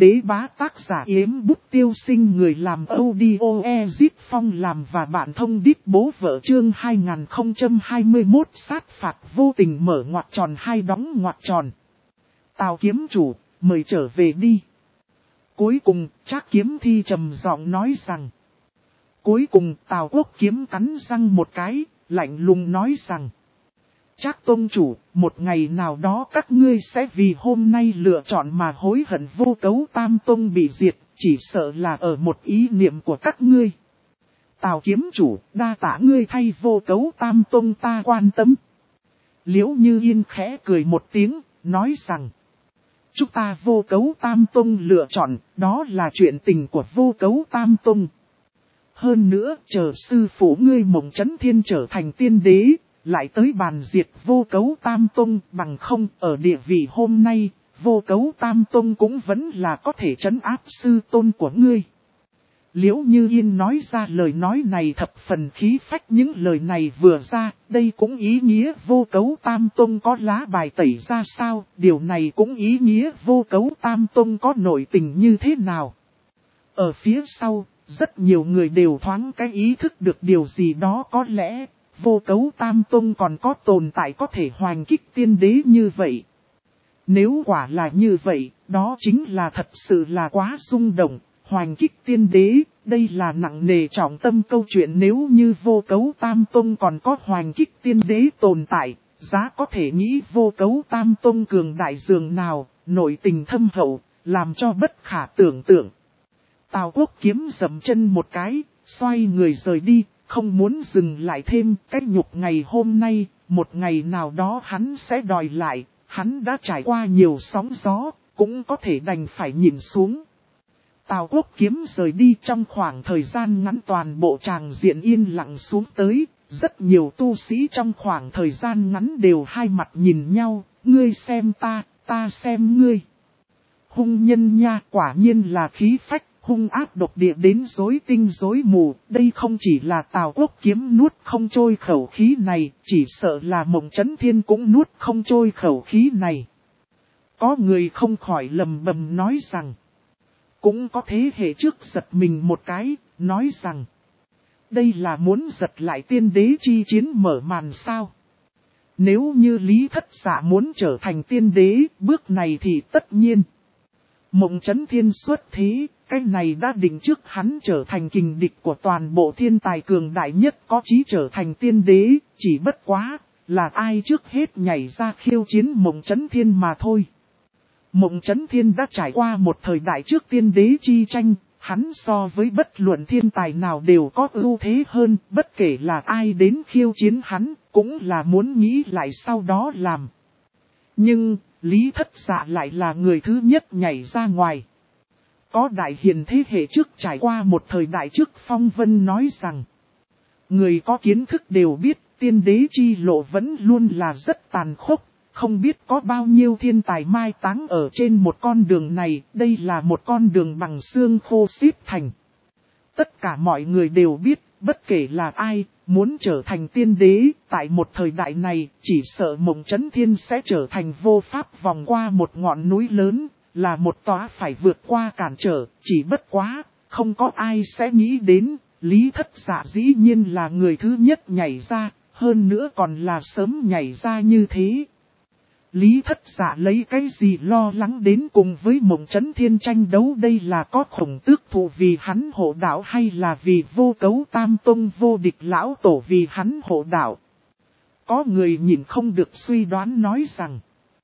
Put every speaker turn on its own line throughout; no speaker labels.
Đế bá tác giả Yếm Bút Tiêu Sinh, người làm audio Ezit Phong làm và bạn thông đít bố vợ. Chương 2021 sát phạt vô tình mở ngoặc tròn hai đóng ngoặc tròn. Tào kiếm chủ, mời trở về đi. Cuối cùng, Trác Kiếm Thi trầm giọng nói rằng. Cuối cùng Tào Quốc Kiếm cắn răng một cái, lạnh lùng nói rằng. Trác tông chủ, một ngày nào đó các ngươi sẽ vì hôm nay lựa chọn mà hối hận. Vô Cấu Tam Tông bị diệt, chỉ sợ là ở một ý niệm của các ngươi. Tào kiếm chủ, đa tạ ngươi thay Vô Cấu Tam Tông ta quan tâm. Liễu Như Yên khẽ cười một tiếng, nói rằng. Chúng ta Vô Cấu Tam Tông lựa chọn, đó là chuyện tình của Vô Cấu Tam Tông. Hơn nữa, chờ sư phụ ngươi Mộng Chấn Thiên trở thành tiên đế, lại tới bàn diệt Vô Cấu Tam Tông, bằng không ở địa vị hôm nay, Vô Cấu Tam Tông cũng vẫn là có thể trấn áp sư tôn của ngươi. Liễu Như Yên nói ra lời nói này thập phần khí phách, những lời này vừa ra, đây cũng ý nghĩa Vô Cấu Tam Tông có lá bài tẩy ra sao, điều này cũng ý nghĩa Vô Cấu Tam Tông có nội tình như thế nào. Ở phía sau, rất nhiều người đều thoáng cái ý thức được điều gì đó, có lẽ Vô Cấu Tam Tông còn có tồn tại có thể hoành kích tiên đế như vậy. Nếu quả là như vậy, đó chính là thật sự là quá rung động. Hoành kích tiên đế, đây là nặng nề trọng tâm câu chuyện. Nếu như Vô Cấu Tam Tông còn có hoành kích tiên đế tồn tại, giá có thể nghĩ Vô Cấu Tam Tông cường đại dường nào, nội tình thâm hậu, làm cho bất khả tưởng tượng. Tào Quốc Kiếm dậm chân một cái, xoay người rời đi, không muốn dừng lại thêm. Cái nhục ngày hôm nay, một ngày nào đó hắn sẽ đòi lại, hắn đã trải qua nhiều sóng gió, cũng có thể đành phải nhìn xuống. Tào Quốc Kiếm rời đi, trong khoảng thời gian ngắn toàn bộ tràng diện yên lặng xuống tới, rất nhiều tu sĩ trong khoảng thời gian ngắn đều hai mặt nhìn nhau, ngươi xem ta xem ngươi. Hung nhân nha, quả nhiên là khí phách, hung ác độc địa đến rối tinh rối mù, đây không chỉ là Tào Quốc Kiếm nuốt không trôi khẩu khí này, chỉ sợ là Mộng Chấn Thiên cũng nuốt không trôi khẩu khí này. Có người không khỏi lầm bầm nói rằng. Cũng có thế hệ trước giật mình một cái, nói rằng. Đây là muốn giật lại tiên đế chi chiến mở màn sao? Nếu như Lý Thất Dạ muốn trở thành tiên đế, bước này thì tất nhiên. Mộng Chấn Thiên xuất thế, cái này đã định trước hắn trở thành kình địch của toàn bộ thiên tài cường đại nhất, có chí trở thành tiên đế, chỉ bất quá, là ai trước hết nhảy ra khiêu chiến Mộng Chấn Thiên mà thôi. Mộng Chấn Thiên đã trải qua một thời đại trước tiên đế chi tranh, hắn so với bất luận thiên tài nào đều có ưu thế hơn, bất kể là ai đến khiêu chiến hắn, cũng là muốn nghĩ lại sau đó làm. Nhưng, Lý Thất Dạ lại là người thứ nhất nhảy ra ngoài. Có đại hiền thế hệ trước trải qua một thời đại trước phong vân nói rằng, người có kiến thức đều biết tiên đế chi lộ vẫn luôn là rất tàn khốc. Không biết có bao nhiêu thiên tài mai táng ở trên một con đường này, đây là một con đường bằng xương khô xếp thành. Tất cả mọi người đều biết, bất kể là ai, muốn trở thành tiên đế, tại một thời đại này, chỉ sợ Mộng Chấn Thiên sẽ trở thành vô pháp vòng qua một ngọn núi lớn, là một tòa phải vượt qua cản trở, chỉ bất quá, không có ai sẽ nghĩ đến, Lý Thất Dạ dĩ nhiên là người thứ nhất nhảy ra, hơn nữa còn là sớm nhảy ra như thế. Lý Thất Dạ lấy cái gì lo lắng đến cùng với Mộng Chấn Thiên tranh đấu, đây là có Khổng Tước thụ vì hắn hộ đạo hay là vì Vô Cấu Tam Tông vô địch lão tổ vì hắn hộ đạo. Có người nhìn không được suy đoán nói rằng,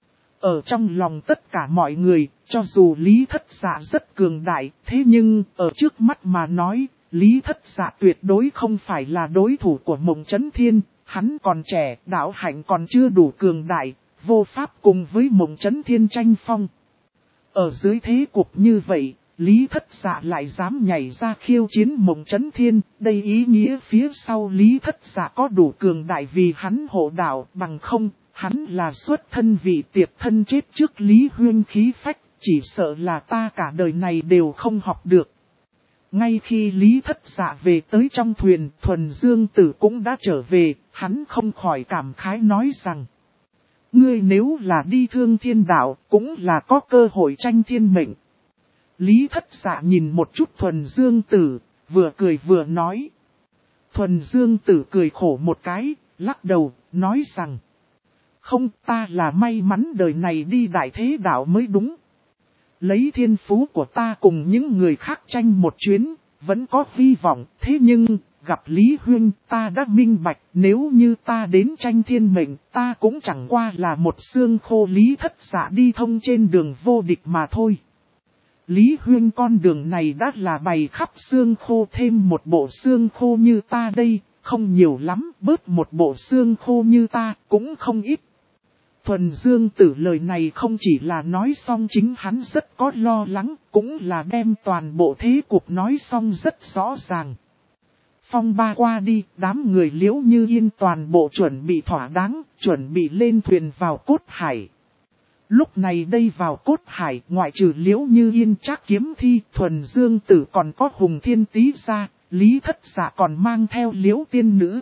ở trong lòng tất cả mọi người, cho dù Lý Thất Dạ rất cường đại, thế nhưng ở trước mắt mà nói, Lý Thất Dạ tuyệt đối không phải là đối thủ của Mộng Chấn Thiên, hắn còn trẻ, đạo hạnh còn chưa đủ cường đại. Vô pháp cùng với Mộng Chấn Thiên tranh phong. Ở dưới thế cục như vậy, Lý Thất Dạ lại dám nhảy ra khiêu chiến Mộng Chấn Thiên. Đây ý nghĩa phía sau Lý Thất Dạ có đủ cường đại vì hắn hộ đạo, bằng không, hắn là xuất thân vị tiệp thân chết trước Lý Huyên khí phách, chỉ sợ là ta cả đời này đều không học được. Ngay khi Lý Thất Dạ về tới trong thuyền, Thuần Dương Tử cũng đã trở về, hắn không khỏi cảm khái nói rằng. Ngươi nếu là đi Thương Thiên Đạo, cũng là có cơ hội tranh thiên mệnh. Lý Thất Dạ nhìn một chút Thuần Dương Tử, vừa cười vừa nói. Thuần Dương Tử cười khổ một cái, lắc đầu, nói rằng. Không, ta là may mắn đời này đi đại thế đạo mới đúng. Lấy thiên phú của ta cùng những người khác tranh một chuyến, vẫn có hy vọng, thế nhưng, gặp Lý Huyên ta đã minh bạch, nếu như ta đến tranh thiên mệnh, ta cũng chẳng qua là một xương khô. Lý Thất Dạ đi thông trên đường vô địch mà thôi. Lý Huyên con đường này đã là bày khắp xương khô, thêm một bộ xương khô như ta đây, không nhiều lắm, bớt một bộ xương khô như ta, cũng không ít. Thuần Dương Tử lời này không chỉ là nói xong chính hắn rất có lo lắng, cũng là đem toàn bộ thế cục nói xong rất rõ ràng. Phong ba qua đi, đám người Liễu Như Yên toàn bộ chuẩn bị thỏa đáng, chuẩn bị lên thuyền vào Cốt Hải. Lúc này đây vào Cốt Hải, ngoại trừ Liễu Như Yên Trác Kiếm Thi, Thuần Dương Tử còn có Hùng Thiên Tý ra, Lý Thất Dạ còn mang theo Liễu Tiên Nữ.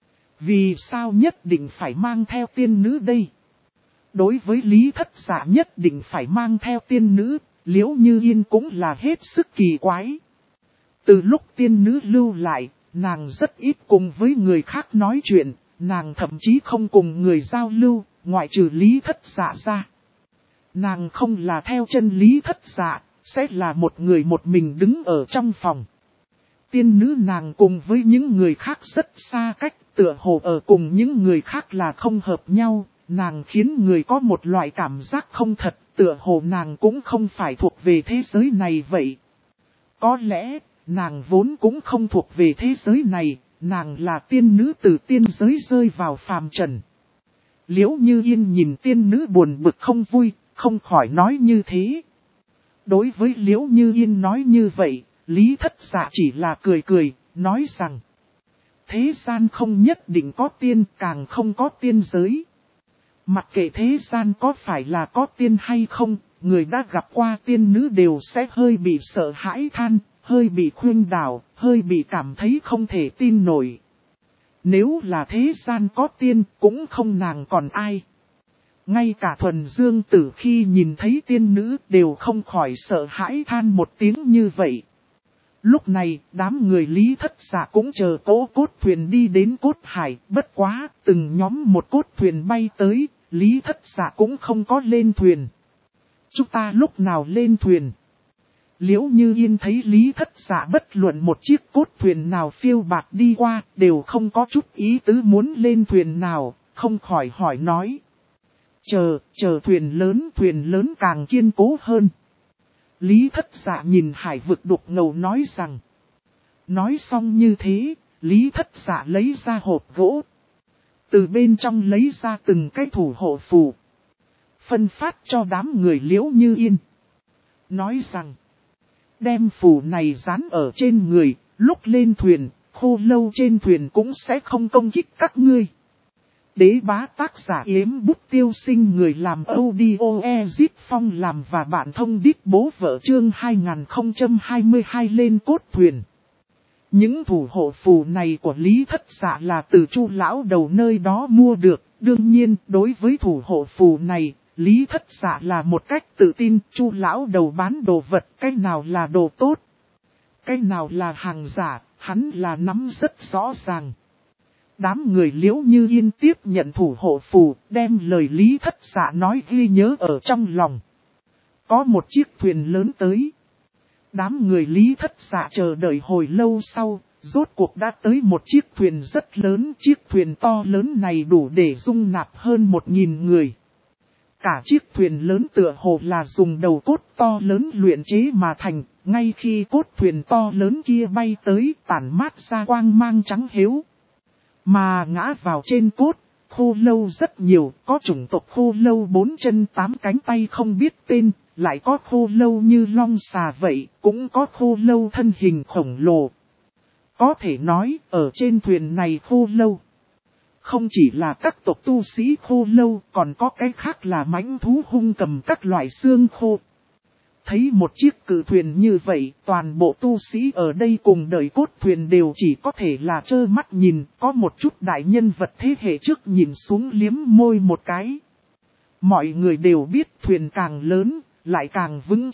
Vì sao nhất định phải mang theo tiên nữ đây? Đối với Lý Thất Dạ nhất định phải mang theo tiên nữ, Liễu Như Yên cũng là hết sức kỳ quái. Từ lúc tiên nữ lưu lại, nàng rất ít cùng với người khác nói chuyện, nàng thậm chí không cùng người giao lưu, ngoại trừ Lý Thất Dạ ra. Nàng không là theo chân Lý Thất Dạ, sẽ là một người một mình đứng ở trong phòng. Tiên nữ nàng cùng với những người khác rất xa cách, tựa hồ ở cùng những người khác là không hợp nhau, nàng khiến người có một loại cảm giác không thật, tựa hồ nàng cũng không phải thuộc về thế giới này vậy. Có lẽ, nàng vốn cũng không thuộc về thế giới này, nàng là tiên nữ từ tiên giới rơi vào phàm trần. Liễu Như Yên nhìn tiên nữ buồn bực không vui, không khỏi nói như thế. Đối với Liễu Như Yên nói như vậy, Lý Thất Dạ chỉ là cười cười, nói rằng. Thế gian không nhất định có tiên, càng không có tiên giới. Mặc kệ thế gian có phải là có tiên hay không, người đã gặp qua tiên nữ đều sẽ hơi bị sợ hãi than, hơi bị khuyên đảo, hơi bị cảm thấy không thể tin nổi. Nếu là thế gian có tiên, cũng không nàng còn ai. Ngay cả Thuần Dương Tử khi nhìn thấy tiên nữ đều không khỏi sợ hãi than một tiếng như vậy. Lúc này, đám người Lý Thất Dạ cũng chờ cỗ cốt thuyền đi đến Cốt Hải, bất quá, từng nhóm một cốt thuyền bay tới, Lý Thất Dạ cũng không có lên thuyền. Chúng ta lúc nào lên thuyền? Liễu Như Yên thấy Lý Thất Dạ bất luận một chiếc cốt thuyền nào phiêu bạt đi qua, đều không có chút ý tứ muốn lên thuyền nào, không khỏi hỏi nói. Chờ thuyền lớn càng kiên cố hơn. Lý Thất Dạ nhìn hải vực đục ngầu nói rằng. Nói xong như thế, Lý Thất Dạ lấy ra hộp gỗ. Từ bên trong lấy ra từng cái thủ hộ phù. Phân phát cho đám người Liễu Như Yên. Nói rằng. Đem phù này dán ở trên người, lúc lên thuyền, khô lâu trên thuyền cũng sẽ không công kích các ngươi. Đế bá tác giả Yếm Bút Tiêu Sinh, người làm audio Ezit Phong làm và bạn thông đít bố vợ chương 2022 lên cốt thuyền. Những thủ hộ phù này của Lý Thất Dạ là từ Chu lão đầu nơi đó mua được, đương nhiên đối với thủ hộ phù này, Lý Thất Dạ là một cách tự tin. Chu lão đầu bán đồ vật, cái nào là đồ tốt, cái nào là hàng giả, hắn là nắm rất rõ ràng. Đám người Liễu Như Yên tiếp nhận thủ hộ phù, đem lời Lý Thất Dạ nói ghi nhớ ở trong lòng. Có một chiếc thuyền lớn tới. Đám người Lý Thất Dạ chờ đợi hồi lâu sau, rốt cuộc đã tới một chiếc thuyền rất lớn. Chiếc thuyền to lớn này đủ để dung nạp hơn 1000 người. Cả chiếc thuyền lớn tựa hồ là dùng đầu cốt to lớn luyện chế mà thành. Ngay khi cốt thuyền to lớn kia bay tới, tản mát ra quang mang trắng hiếu. Mà ngã vào trên cốt, khô lâu rất nhiều, có chủng tộc khô lâu 4 chân 8 cánh tay không biết tên, lại có khô lâu như long xà vậy, cũng có khô lâu thân hình khổng lồ. Có thể nói, ở trên thuyền này khô lâu, không chỉ là các tộc tu sĩ khô lâu, còn có cái khác là mãnh thú hung cầm các loại xương khô. Thấy một chiếc cự thuyền như vậy, toàn bộ tu sĩ ở đây cùng đời cốt thuyền đều chỉ có thể là trơ mắt nhìn, có một chút đại nhân vật thế hệ trước nhìn xuống liếm môi một cái. Mọi người đều biết thuyền càng lớn, lại càng vững chắc,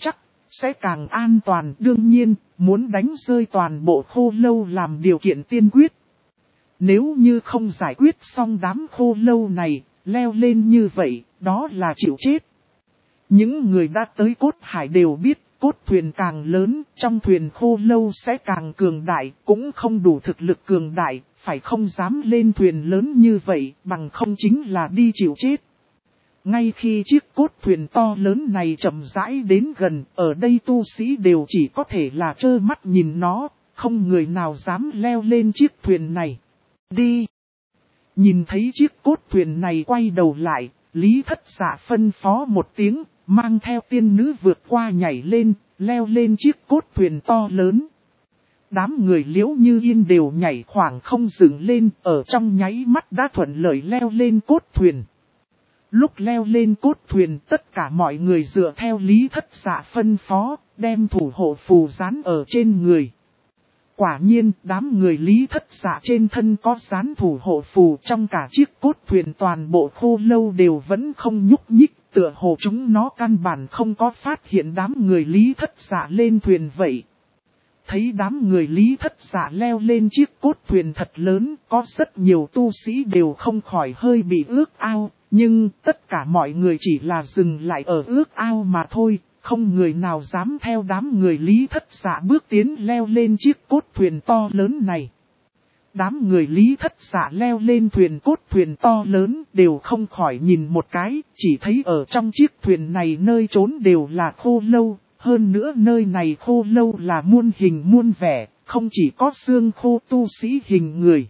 sẽ càng an toàn. Đương nhiên, muốn đánh rơi toàn bộ khô lâu làm điều kiện tiên quyết. Nếu như không giải quyết xong đám khô lâu này, leo lên như vậy, đó là chịu chết. Những người đã tới cốt hải đều biết, cốt thuyền càng lớn, trong thuyền khô lâu sẽ càng cường đại, cũng không đủ thực lực cường đại, phải không dám lên thuyền lớn như vậy, bằng không chính là đi chịu chết. Ngay khi chiếc cốt thuyền to lớn này chậm rãi đến gần, ở đây tu sĩ đều chỉ có thể là trơ mắt nhìn nó, không người nào dám leo lên chiếc thuyền này. Đi! Nhìn thấy chiếc cốt thuyền này quay đầu lại, Lý Thất Dạ phân phó một tiếng, mang theo tiên nữ vượt qua nhảy lên, leo lên chiếc cốt thuyền to lớn. Đám người Liễu Như Yên đều nhảy khoảng không dừng lên, ở trong nháy mắt đã thuận lợi leo lên cốt thuyền. Lúc leo lên cốt thuyền, tất cả mọi người dựa theo Lý Thất Dạ phân phó, đem thủ hộ phù dán ở trên người. Quả nhiên, đám người Lý Thất Dạ trên thân có dán thủ hộ phù, trong cả chiếc cốt thuyền toàn bộ khô lâu đều vẫn không nhúc nhích, tựa hồ chúng nó căn bản không có phát hiện đám người Lý Thất Dạ lên thuyền vậy. Thấy đám người Lý Thất Dạ leo lên chiếc cốt thuyền thật lớn, có rất nhiều tu sĩ đều không khỏi hơi bị ước ao, nhưng tất cả mọi người chỉ là dừng lại ở ước ao mà thôi, không người nào dám theo đám người Lý Thất Dạ bước tiến leo lên chiếc cốt thuyền to lớn này. Đám người Lý Thất Dạ leo lên thuyền cốt thuyền to lớn đều không khỏi nhìn một cái, chỉ thấy ở trong chiếc thuyền này nơi trốn đều là khô lâu, hơn nữa nơi này khô lâu là muôn hình muôn vẻ, không chỉ có xương khô tu sĩ hình người.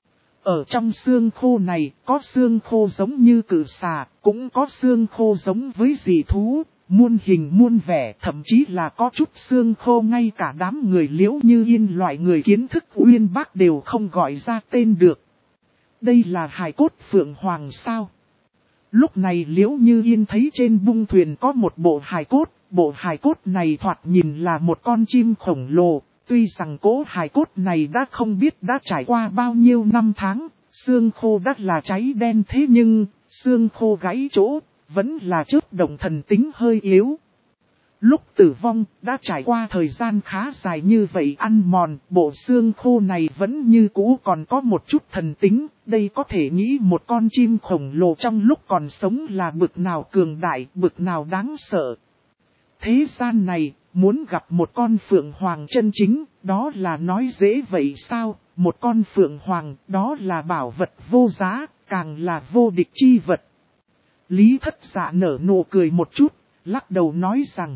Ở trong xương khô này có xương khô giống như cự xà, cũng có xương khô giống với dị thú, muôn hình muôn vẻ, thậm chí là có chút xương khô ngay cả đám người Liễu Như Yên loại người kiến thức uyên bác đều không gọi ra tên được. Đây là hài cốt phượng hoàng sao? Lúc này Liễu Như Yên thấy trên bung thuyền có một bộ hài cốt này thoạt nhìn là một con chim khổng lồ. Tuy rằng cỗ hài cốt này đã không biết đã trải qua bao nhiêu năm tháng, xương khô đã là cháy đen thế nhưng, xương khô gãy chỗ, vẫn là chớp động thần tính hơi yếu. Lúc tử vong, đã trải qua thời gian khá dài như vậy ăn mòn, bộ xương khô này vẫn như cũ còn có một chút thần tính, đây có thể nghĩ một con chim khổng lồ trong lúc còn sống là bực nào cường đại, bực nào đáng sợ. Thế gian này, muốn gặp một con phượng hoàng chân chính, đó là nói dễ vậy sao, một con phượng hoàng, đó là bảo vật vô giá, càng là vô địch chi vật. Lý Thất Dạ nở nụ cười một chút, lắc đầu nói rằng,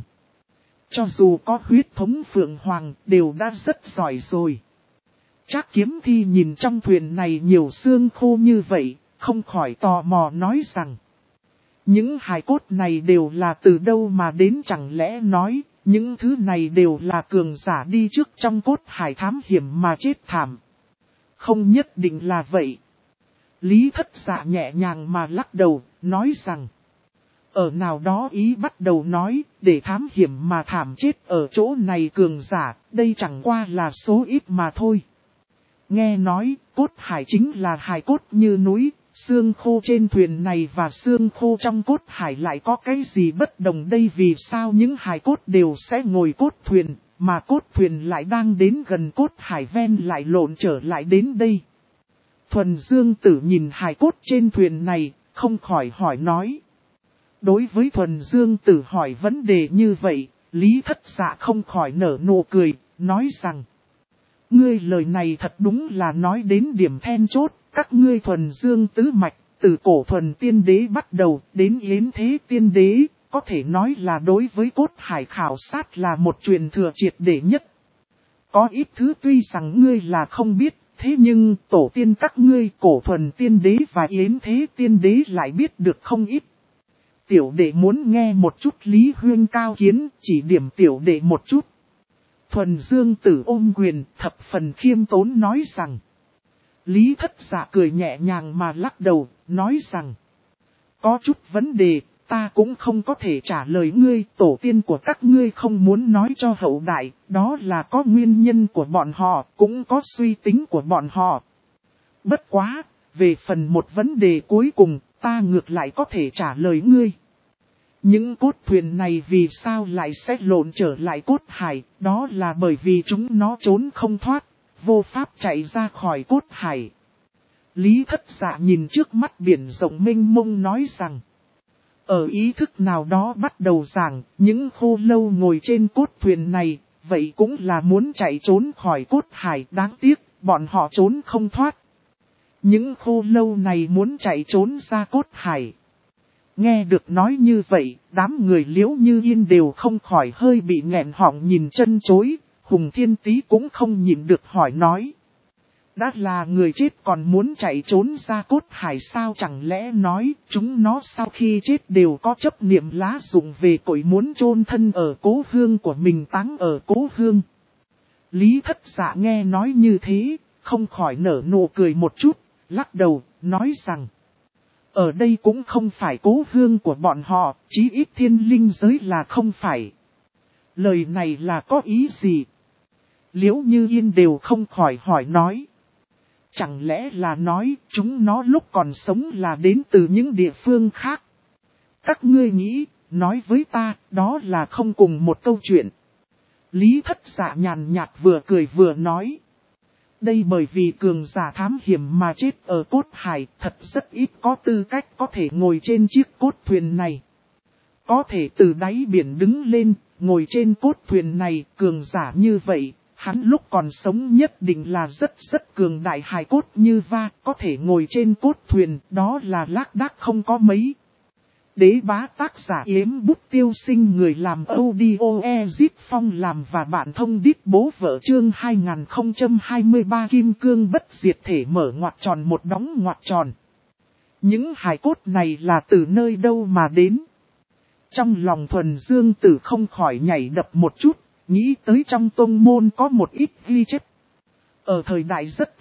cho dù có huyết thống phượng hoàng, đều đã rất giỏi rồi. Trác Kiếm Thi nhìn trong thuyền này nhiều xương khô như vậy, không khỏi tò mò nói rằng, những hài cốt này đều là từ đâu mà đến, chẳng lẽ nói, những thứ này đều là cường giả đi trước trong cốt hải thám hiểm mà chết thảm. Không nhất định là vậy. Lý Thất Dạ nhẹ nhàng mà lắc đầu, nói rằng, ở nào đó ý bắt đầu nói, để thám hiểm mà thảm chết ở chỗ này cường giả, đây chẳng qua là số ít mà thôi. Nghe nói, cốt hải chính là hài cốt như núi, xương khô trên thuyền này và xương khô trong cốt hải lại có cái gì bất đồng đây, vì sao những hài cốt đều sẽ ngồi cốt thuyền, mà cốt thuyền lại đang đến gần cốt hải ven lại lộn trở lại đến đây. Thuần Dương Tử nhìn hài cốt trên thuyền này, không khỏi hỏi nói. Đối với Thuần Dương Tử hỏi vấn đề như vậy, Lý Thất Dạ không khỏi nở nụ cười, nói rằng, ngươi lời này thật đúng là nói đến điểm then chốt, các ngươi Thuần Dương tứ mạch, từ cổ Thuần Tiên Đế bắt đầu đến Yến Thế Tiên Đế, có thể nói là đối với cốt hải khảo sát là một truyền thừa triệt để nhất. Có ít thứ tuy rằng ngươi là không biết, thế nhưng tổ tiên các ngươi cổ Thuần Tiên Đế và Yến Thế Tiên Đế lại biết được không ít. Tiểu đệ muốn nghe một chút Lý Huyên cao kiến, chỉ điểm tiểu đệ một chút. Thuần Dương Tử ôm quyền, thập phần khiêm tốn nói rằng. Lý Thất Dạ cười nhẹ nhàng mà lắc đầu, nói rằng. Có chút vấn đề, ta cũng không có thể trả lời ngươi, tổ tiên của các ngươi không muốn nói cho hậu đại, đó là có nguyên nhân của bọn họ, cũng có suy tính của bọn họ. Bất quá, về phần một vấn đề cuối cùng, ta ngược lại có thể trả lời ngươi. Những cốt thuyền này vì sao lại sẽ lộn trở lại cốt hải, đó là bởi vì chúng nó trốn không thoát, vô pháp chạy ra khỏi cốt hải. Lý Thất Dạ nhìn trước mắt biển rộng mênh mông nói rằng, ở ý thức nào đó bắt đầu rằng, những khô lâu ngồi trên cốt thuyền này, vậy cũng là muốn chạy trốn khỏi cốt hải, đáng tiếc, bọn họ trốn không thoát. Những khô lâu này muốn chạy trốn ra cốt hải. Nghe được nói như vậy, đám người Liễu Như Yên đều không khỏi hơi bị nghẹn họng nhìn chân chối, Hùng Thiên Tý cũng không nhịn được hỏi nói. Đã là người chết còn muốn chạy trốn ra cốt hải sao, chẳng lẽ nói chúng nó sau khi chết đều có chấp niệm lá dụng về cội muốn chôn thân ở cố hương của mình, táng ở cố hương. Lý Thất Dạ nghe nói như thế, không khỏi nở nụ cười một chút, lắc đầu, nói rằng, ở đây cũng không phải cố hương của bọn họ, chí ít thiên linh giới là không phải. Lời này là có ý gì? Liễu Như Yên đều không khỏi hỏi nói. Chẳng lẽ là nói chúng nó lúc còn sống là đến từ những địa phương khác? Các ngươi nghĩ, nói với ta, đó là không cùng một câu chuyện. Lý Thất Dạ nhàn nhạt vừa cười vừa nói. Đây bởi vì cường giả thám hiểm mà chết ở cốt hải, thật rất ít có tư cách có thể ngồi trên chiếc cốt thuyền này. Có thể từ đáy biển đứng lên, ngồi trên cốt thuyền này, cường giả như vậy, hắn lúc còn sống nhất định là rất cường đại, hài cốt như va, có thể ngồi trên cốt thuyền, đó là lác đác không có mấy. Đế bá tác giả Yếm Bút Tiêu Sinh, người làm audio Ezit Phong làm và bạn thông điệp bố vợ, chương 2023 Kim Cương bất diệt thể mở ngoặc tròn một đóng ngoặc tròn. Những hài cốt này là từ nơi đâu mà đến? Trong lòng Thuần Dương Tử không khỏi nhảy đập một chút, nghĩ tới trong tông môn có một ít ghi chép. Ở thời đại rất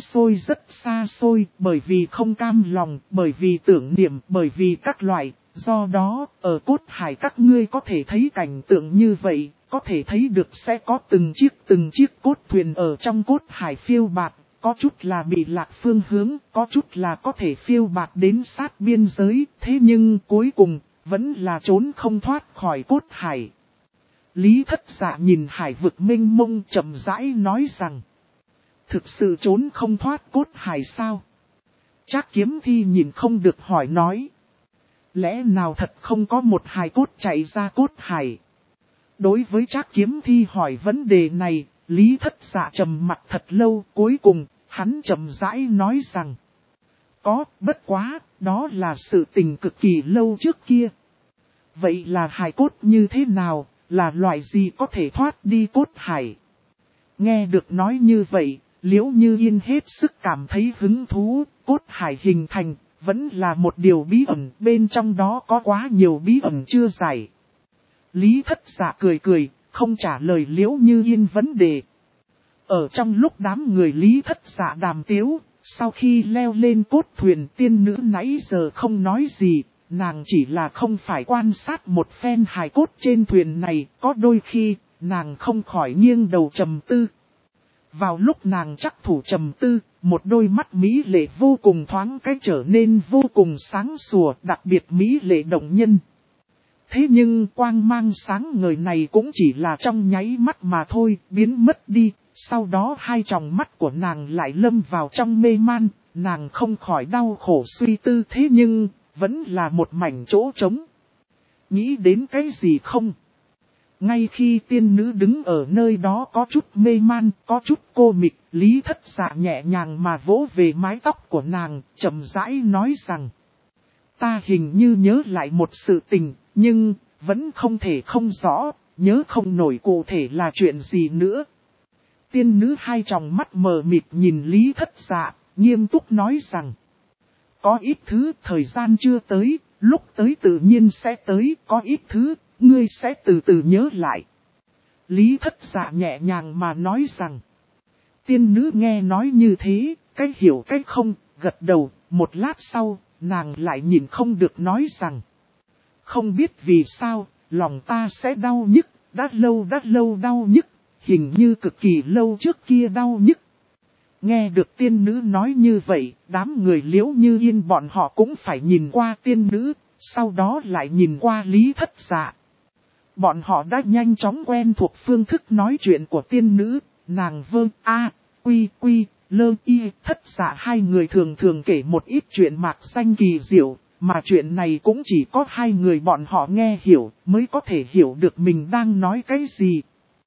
xa xôi, bởi vì không cam lòng, bởi vì tưởng niệm, bởi vì các loại, do đó, ở cốt hải các ngươi có thể thấy cảnh tượng như vậy, có thể thấy được sẽ có từng chiếc cốt thuyền ở trong cốt hải phiêu bạt, có chút là bị lạc phương hướng, có chút là có thể phiêu bạt đến sát biên giới, thế nhưng cuối cùng, vẫn là trốn không thoát khỏi cốt hải. Lý Thất Dạ nhìn hải vực mênh mông chậm rãi nói rằng, thực sự trốn không thoát cốt hải sao? Trác Kiếm Thi nhìn không được hỏi nói, lẽ nào thật không có một hài cốt chạy ra cốt hải? Đối với Trác Kiếm Thi hỏi vấn đề này, Lý Thất Dạ trầm mặt thật lâu, cuối cùng, hắn chậm rãi nói rằng, có, bất quá, đó là sự tình cực kỳ lâu trước kia. Vậy là hài cốt như thế nào, là loại gì có thể thoát đi cốt hải? Nghe được nói như vậy, Liễu Như Yên hết sức cảm thấy hứng thú, cốt hải hình thành, vẫn là một điều bí ẩn, bên trong đó có quá nhiều bí ẩn chưa giải. Lý Thất Dạ cười, không trả lời Liễu Như Yên vấn đề. Ở trong lúc đám người Lý Thất Dạ đàm tiếu, sau khi leo lên cốt thuyền, tiên nữ nãy giờ không nói gì, nàng chỉ là không phải quan sát một phen hài cốt trên thuyền này, có đôi khi, nàng không khỏi nghiêng đầu trầm tư. Vào lúc nàng chắc thủ trầm tư, một đôi mắt mỹ lệ vô cùng thoáng cái trở nên vô cùng sáng sủa, đặc biệt mỹ lệ động nhân. Thế nhưng quang mang sáng ngời này cũng chỉ là trong nháy mắt mà thôi, biến mất đi, sau đó hai tròng mắt của nàng lại lâm vào trong mê man, nàng không khỏi đau khổ suy tư, thế nhưng, vẫn là một mảnh chỗ trống. Nghĩ đến cái gì không? Ngay khi tiên nữ đứng ở nơi đó có chút mê man, có chút cô mịch, Lý Thất Dạ nhẹ nhàng mà vỗ về mái tóc của nàng, chậm rãi nói rằng, ta hình như nhớ lại một sự tình, nhưng, vẫn không thể không rõ, nhớ không nổi cụ thể là chuyện gì nữa. Tiên nữ hai tròng mắt mờ mịt nhìn Lý Thất Dạ, nghiêm túc nói rằng, có ít thứ thời gian chưa tới, lúc tới tự nhiên sẽ tới, có ít thứ, ngươi sẽ từ từ nhớ lại. Lý Thất Dạ nhẹ nhàng mà nói rằng, tiên nữ nghe nói như thế, cái hiểu cái không, gật đầu, một lát sau, nàng lại nhìn không được nói rằng, không biết vì sao, lòng ta sẽ đau nhức, đã lâu đau nhức, hình như cực kỳ lâu trước kia đau nhức. Nghe được tiên nữ nói như vậy, đám người Liễu Như Yên bọn họ cũng phải nhìn qua tiên nữ, sau đó lại nhìn qua Lý Thất Dạ. Bọn họ đã nhanh chóng quen thuộc phương thức nói chuyện của tiên nữ, nàng Vơ A, Quy Quy, Lơ Y. Thất Dạ hai người thường thường kể một ít chuyện mạc xanh kỳ diệu, mà chuyện này cũng chỉ có hai người bọn họ nghe hiểu mới có thể hiểu được mình đang nói cái gì.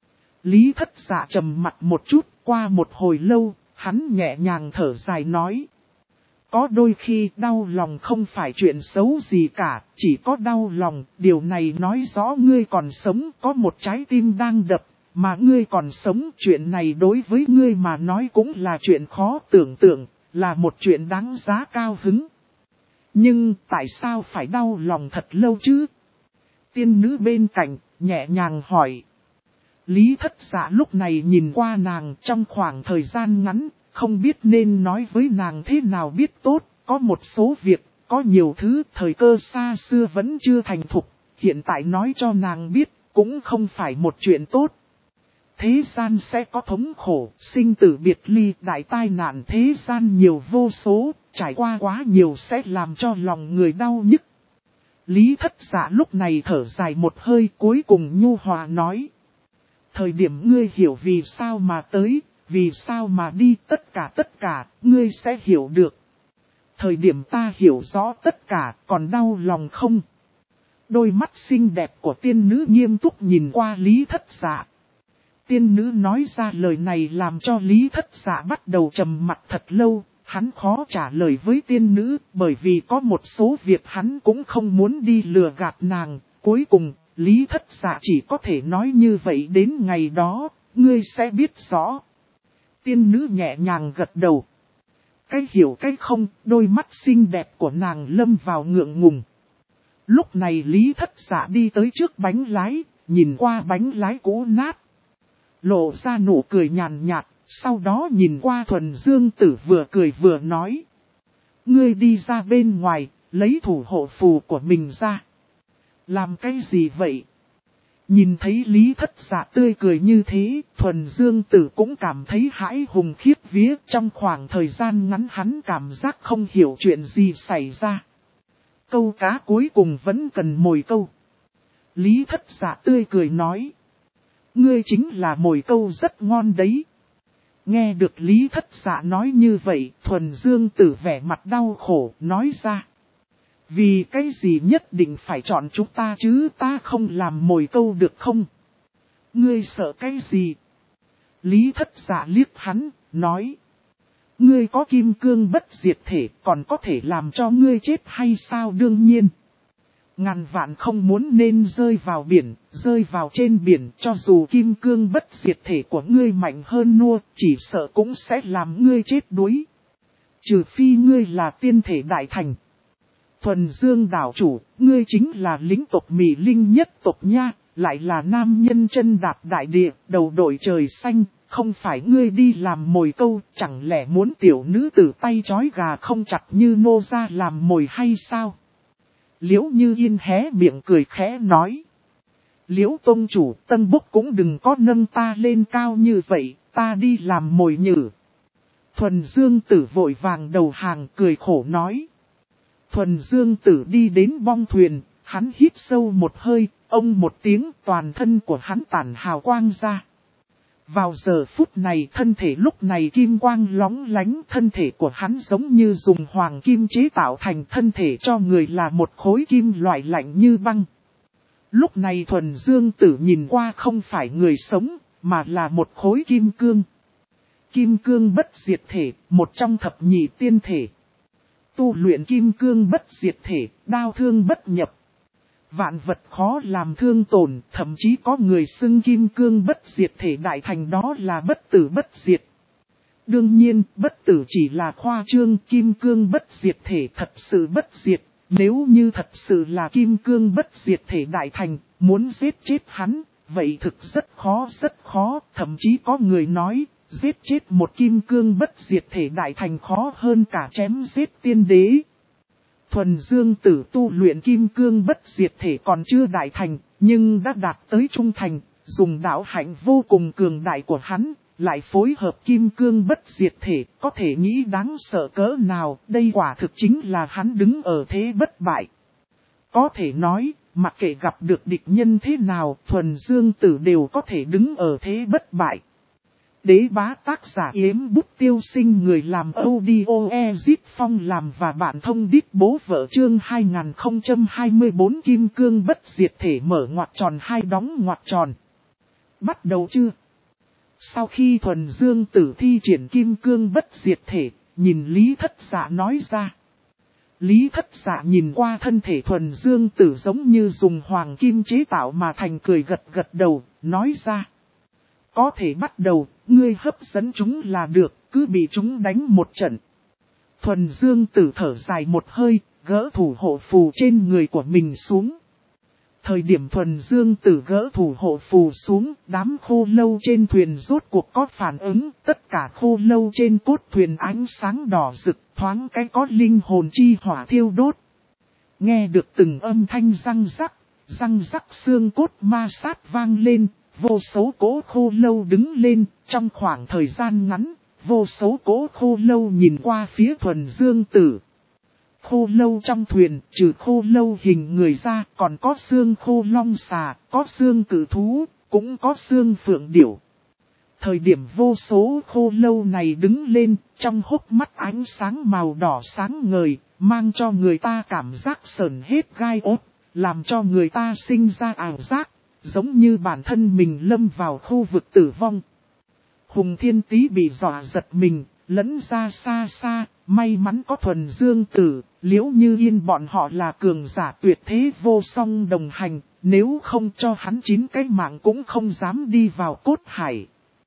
Lý Thất Dạ trầm mặt một chút, qua một hồi lâu, hắn nhẹ nhàng thở dài nói. Có đôi khi đau lòng không phải chuyện xấu gì cả, chỉ có đau lòng, điều này nói rõ ngươi còn sống, có một trái tim đang đập, mà ngươi còn sống. Chuyện này đối với ngươi mà nói cũng là chuyện khó tưởng tượng, là một chuyện đáng giá cao hứng. Nhưng tại sao phải đau lòng thật lâu chứ? Tiên nữ bên cạnh, nhẹ nhàng hỏi. Lý Thất Dạ lúc này nhìn qua nàng trong khoảng thời gian ngắn, không biết nên nói với nàng thế nào biết tốt, có một số việc, có nhiều thứ thời cơ xa xưa vẫn chưa thành thục, hiện tại nói cho nàng biết, cũng không phải một chuyện tốt. Thế gian sẽ có thống khổ, sinh tử biệt ly, đại tai nạn thế gian nhiều vô số, trải qua quá nhiều sẽ làm cho lòng người đau nhức. Lý Thất Dạ lúc này thở dài một hơi cuối cùng nhu hòa nói. Thời điểm ngươi hiểu vì sao mà tới, vì sao mà đi, tất cả, ngươi sẽ hiểu được. Thời điểm ta hiểu rõ tất cả, còn đau lòng không? Đôi mắt xinh đẹp của tiên nữ nghiêm túc nhìn qua Lý Thất Dạ. Tiên nữ nói ra lời này làm cho Lý Thất Dạ bắt đầu trầm mặt thật lâu, hắn khó trả lời với tiên nữ, bởi vì có một số việc hắn cũng không muốn đi lừa gạt nàng. Cuối cùng, Lý Thất Dạ chỉ có thể nói như vậy đến ngày đó, ngươi sẽ biết rõ. Tiên nữ nhẹ nhàng gật đầu. Cái hiểu cái không, đôi mắt xinh đẹp của nàng lâm vào ngượng ngùng. Lúc này Lý Thất Dạ đi tới trước bánh lái, nhìn qua bánh lái cũ nát. Lộ ra nụ cười nhàn nhạt, sau đó nhìn qua Thuần Dương Tử vừa cười vừa nói. Ngươi đi ra bên ngoài, lấy thủ hộ phù của mình ra. Làm cái gì vậy? Nhìn thấy Lý Thất Dạ tươi cười như thế, Thuần Dương Tử cũng cảm thấy hãi hùng khiếp vía. Trong khoảng thời gian ngắn hắn cảm giác không hiểu chuyện gì xảy ra. Câu cá cuối cùng vẫn cần mồi câu. Lý Thất Dạ tươi cười nói. Ngươi chính là mồi câu rất ngon đấy. Nghe được Lý Thất Dạ nói như vậy, Thuần Dương Tử vẻ mặt đau khổ nói ra. Vì cái gì nhất định phải chọn chúng ta chứ, ta không làm mồi câu được không? Ngươi sợ cái gì? Lý Thất Dạ liếc hắn, nói. Ngươi có kim cương bất diệt thể, còn có thể làm cho ngươi chết hay sao? Đương nhiên. Ngàn vạn không muốn nên rơi vào biển, rơi vào trên biển, cho dù kim cương bất diệt thể của ngươi mạnh hơn nua, chỉ sợ cũng sẽ làm ngươi chết đuối. Trừ phi ngươi là tiên thể đại thành. Thuần Dương đảo chủ, ngươi chính là lính tộc Mị Linh nhất tộc nha, lại là nam nhân chân đạp đại địa, đầu đội trời xanh, không phải ngươi đi làm mồi câu, chẳng lẽ muốn tiểu nữ tử tay trói gà không chặt như nô ra làm mồi hay sao? Liễu Như Yên hé miệng cười khẽ nói. Liễu tông chủ, Tân Bốc cũng đừng có nâng ta lên cao như vậy, ta đi làm mồi nhử. Thuần Dương Tử vội vàng đầu hàng cười khổ nói. Thuần Dương Tử đi đến bong thuyền, hắn hít sâu một hơi, ông một tiếng, toàn thân của hắn tản hào quang ra. Vào giờ phút này thân thể lúc này kim quang lóng lánh, thân thể của hắn giống như dùng hoàng kim chế tạo thành, thân thể cho người là một khối kim loại lạnh như băng. Lúc này Thuần Dương Tử nhìn qua không phải người sống, mà là một khối kim cương. Kim cương bất diệt thể, một trong thập nhị tiên thể. Tu luyện kim cương bất diệt thể, đao thương bất nhập. Vạn vật khó làm thương tổn, thậm chí có người xưng kim cương bất diệt thể đại thành đó là bất tử bất diệt. Đương nhiên, bất tử chỉ là khoa trương, kim cương bất diệt thể thật sự bất diệt. Nếu như thật sự là kim cương bất diệt thể đại thành, muốn giết chết hắn, vậy thực rất khó, thậm chí có người nói, giết chết một kim cương bất diệt thể đại thành khó hơn cả chém giết tiên đế. Thuần Dương Tử tu luyện kim cương bất diệt thể còn chưa đại thành, nhưng đã đạt tới trung thành, dùng đạo hạnh vô cùng cường đại của hắn, lại phối hợp kim cương bất diệt thể, có thể nghĩ đáng sợ cỡ nào, đây quả thực chính là hắn đứng ở thế bất bại. Có thể nói, mặc kệ gặp được địch nhân thế nào, thuần dương tử đều có thể đứng ở thế bất bại. Đế bá tác giả Yếm Bút Tiêu Sinh, người làm audio Ezit Phong làm và bạn thông đít bố vợ chương 2024 Kim Cương Bất Diệt Thể mở ngoặc tròn hai đóng ngoặc tròn. Bắt đầu chưa? Sau khi thuần dương tử thi triển Kim Cương Bất Diệt Thể, nhìn Lý Thất Dạ nói ra. Lý Thất Dạ nhìn qua thân thể thuần dương tử giống như dùng hoàng kim chế tạo mà thành, cười gật gật đầu, nói ra. Có thể bắt đầu, ngươi hấp dẫn chúng là được, cứ bị chúng đánh một trận. Thuần dương tử thở dài một hơi, gỡ thủ hộ phù trên người của mình xuống. Thời điểm thuần dương tử gỡ thủ hộ phù xuống, đám khô lâu trên thuyền rốt cuộc có phản ứng, tất cả khô lâu trên cốt thuyền ánh sáng đỏ rực, thoáng cái có linh hồn chi hỏa thiêu đốt. Nghe được từng âm thanh răng rắc xương cốt ma sát vang lên, vô số cỗ khô lâu đứng lên, trong khoảng thời gian ngắn, vô số cỗ khô lâu nhìn qua phía thuần dương tử. Khô lâu trong thuyền, trừ khô lâu hình người ra, còn có xương khô long xà, có xương cự thú, cũng có xương phượng điểu. Thời điểm vô số khô lâu này đứng lên, trong hốc mắt ánh sáng màu đỏ sáng ngời, mang cho người ta cảm giác sởn hết gai ốt, làm cho người ta sinh ra ảo giác, giống như bản thân mình lâm vào khu vực tử vong. Hùng Thiên Tý bị dọa giật mình, lẫn ra xa xa, may mắn có thuần dương tử, Liễu Như Yên bọn họ là cường giả tuyệt thế vô song đồng hành, nếu không cho hắn 9 cái mạng cũng không dám đi vào cốt hải.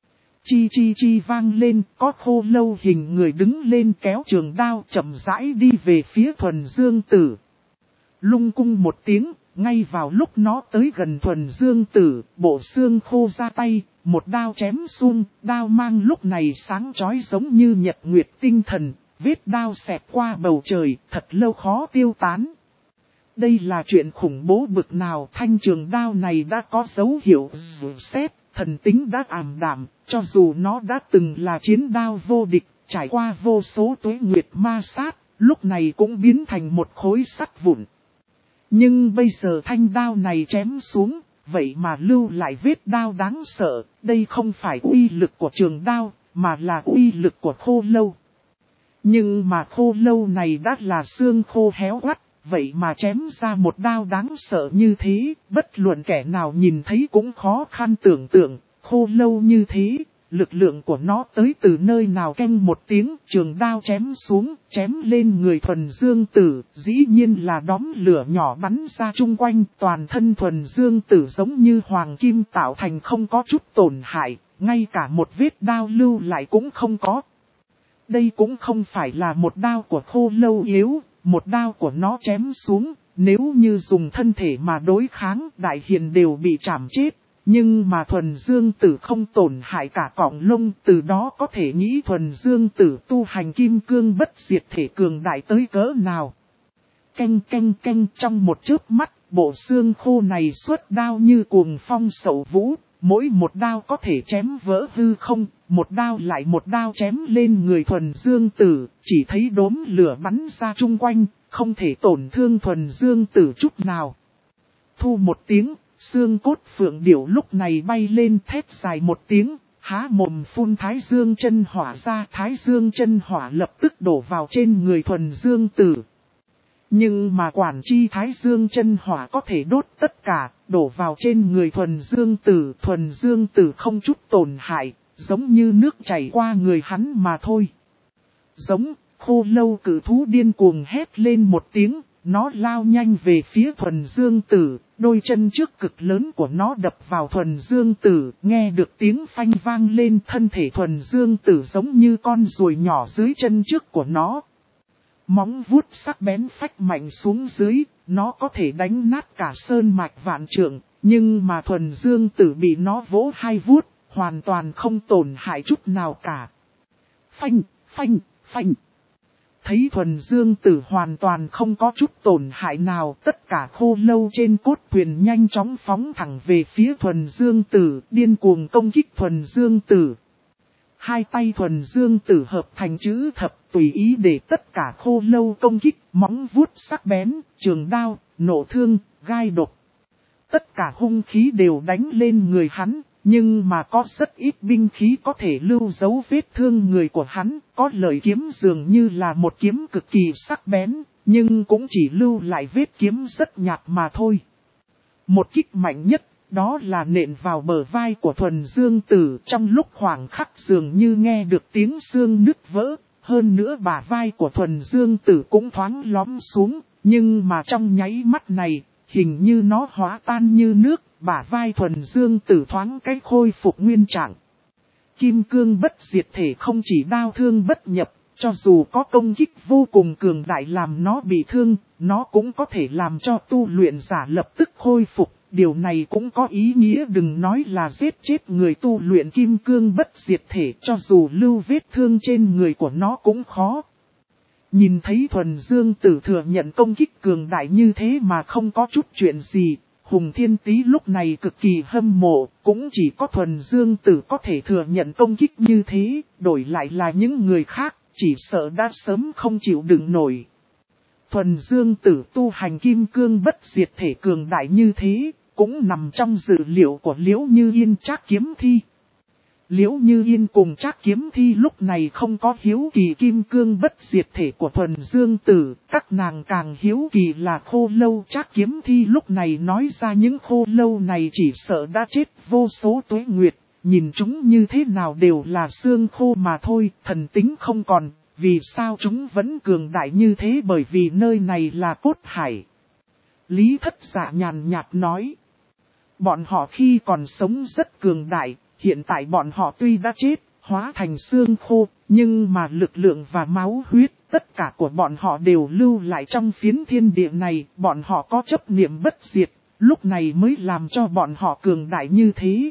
Chi chi chi vang lên, có khô lâu hình người đứng lên kéo trường đao chậm rãi đi về phía thuần dương tử. Lung cung một tiếng, ngay vào lúc nó tới gần thuần dương tử, bộ xương khô ra tay, một đao chém xuống, đao mang lúc này sáng chói giống như nhật nguyệt tinh thần, vết đao xẹt qua bầu trời, thật lâu khó tiêu tán. Đây là chuyện khủng bố bực nào, thanh trường đao này đã có dấu hiệu xét, thần tính đã ảm đạm, cho dù nó đã từng là chiến đao vô địch, trải qua vô số tuế nguyệt ma sát, lúc này cũng biến thành một khối sắt vụn. Nhưng bây giờ thanh đao này chém xuống, vậy mà lưu lại vết đao đáng sợ, đây không phải uy lực của trường đao, mà là uy lực của khô lâu. Nhưng mà khô lâu này đã là xương khô héo quắt, vậy mà chém ra một đao đáng sợ như thế, bất luận kẻ nào nhìn thấy cũng khó khăn tưởng tượng, khô lâu như thế, lực lượng của nó tới từ nơi nào. Canh một tiếng, trường đao chém xuống, chém lên người thuần dương tử, dĩ nhiên là đóm lửa nhỏ bắn ra chung quanh, toàn thân thuần dương tử giống như hoàng kim tạo thành không có chút tổn hại, ngay cả một vết đao lưu lại cũng không có. Đây cũng không phải là một đao của khô lâu yếu, một đao của nó chém xuống, nếu như dùng thân thể mà đối kháng, đại hiền đều bị chảm chết. Nhưng mà thuần dương tử không tổn hại cả cọng lông, từ đó có thể nghĩ thuần dương tử tu hành kim cương bất diệt thể cường đại tới cỡ nào. Canh canh canh, trong một chớp mắt, bộ xương khô này xuất đao như cuồng phong sậu vũ, mỗi một đao có thể chém vỡ hư không, một đao lại một đao chém lên người thuần dương tử, chỉ thấy đốm lửa bắn ra chung quanh, không thể tổn thương thuần dương tử chút nào. Thu một tiếng, xương cốt phượng điểu lúc này bay lên thét dài một tiếng, há mồm phun thái dương chân hỏa ra, thái dương chân hỏa lập tức đổ vào trên người thuần dương tử. Nhưng mà quản chi thái dương chân hỏa có thể đốt tất cả, đổ vào trên người thuần dương tử không chút tổn hại, giống như nước chảy qua người hắn mà thôi. Giống, khô lâu cử thú điên cuồng hét lên một tiếng, nó lao nhanh về phía thuần dương tử, đôi chân trước cực lớn của nó đập vào thuần dương tử, nghe được tiếng phanh vang lên, thân thể thuần dương tử giống như con ruồi nhỏ dưới chân trước của nó. Móng vuốt sắc bén phách mạnh xuống dưới, nó có thể đánh nát cả sơn mạch vạn trượng, nhưng mà thuần dương tử bị nó vỗ hai vuốt, hoàn toàn không tổn hại chút nào cả. Phanh, phanh, phanh. Thấy thuần dương tử hoàn toàn không có chút tổn hại nào, tất cả khô lâu trên cốt thuyền nhanh chóng phóng thẳng về phía thuần dương tử, điên cuồng công kích thuần dương tử. Hai tay thuần dương tử hợp thành chữ thập, tùy ý để tất cả khô lâu công kích, móng vuốt sắc bén, trường đao, nổ thương, gai độc. Tất cả hung khí đều đánh lên người hắn, nhưng mà có rất ít binh khí có thể lưu dấu vết thương người của hắn. Có lợi kiếm dường như là một kiếm cực kỳ sắc bén, nhưng cũng chỉ lưu lại vết kiếm rất nhạt mà thôi. Một kích mạnh nhất, đó là nện vào bờ vai của thuần dương tử, trong lúc khoảng khắc dường như nghe được tiếng xương nứt vỡ. Hơn nữa bả vai của thuần dương tử cũng thoáng lõm xuống, nhưng mà trong nháy mắt này, hình như nó hóa tan như nước, bả vai thuần dương tử thoáng cái khôi phục nguyên trạng. Kim cương bất diệt thể không chỉ đao thương bất nhập, cho dù có công kích vô cùng cường đại làm nó bị thương, nó cũng có thể làm cho tu luyện giả lập tức khôi phục. Điều này cũng có ý nghĩa đừng nói là giết chết người tu luyện kim cương bất diệt thể, cho dù lưu vết thương trên người của nó cũng khó. Nhìn thấy thuần dương tử thừa nhận công kích cường đại như thế mà không có chút chuyện gì, Hùng Thiên Tý lúc này cực kỳ hâm mộ, cũng chỉ có thuần dương tử có thể thừa nhận công kích như thế, đổi lại là những người khác, chỉ sợ đã sớm không chịu đựng nổi. Thuần dương tử tu hành kim cương bất diệt thể cường đại như thế, cũng nằm trong dự liệu của Liễu Như Yên Trác Kiếm Thi. Liễu Như Yên cùng Trác Kiếm Thi lúc này không có hiếu kỳ kim cương bất diệt thể của thuần dương tử, các nàng càng hiếu kỳ là khô lâu. Trác Kiếm Thi lúc này nói ra những khô lâu này chỉ sợ đã chết vô số tuế nguyệt, nhìn chúng như thế nào đều là xương khô mà thôi, thần tính không còn, vì sao chúng vẫn cường đại như thế? Bởi vì nơi này là cốt hải. Lý Thất Dạ nhàn nhạt nói, bọn họ khi còn sống rất cường đại. Hiện tại bọn họ tuy đã chết, hóa thành xương khô, nhưng mà lực lượng và máu huyết, tất cả của bọn họ đều lưu lại trong phiến thiên địa này. Bọn họ có chấp niệm bất diệt, lúc này mới làm cho bọn họ cường đại như thế.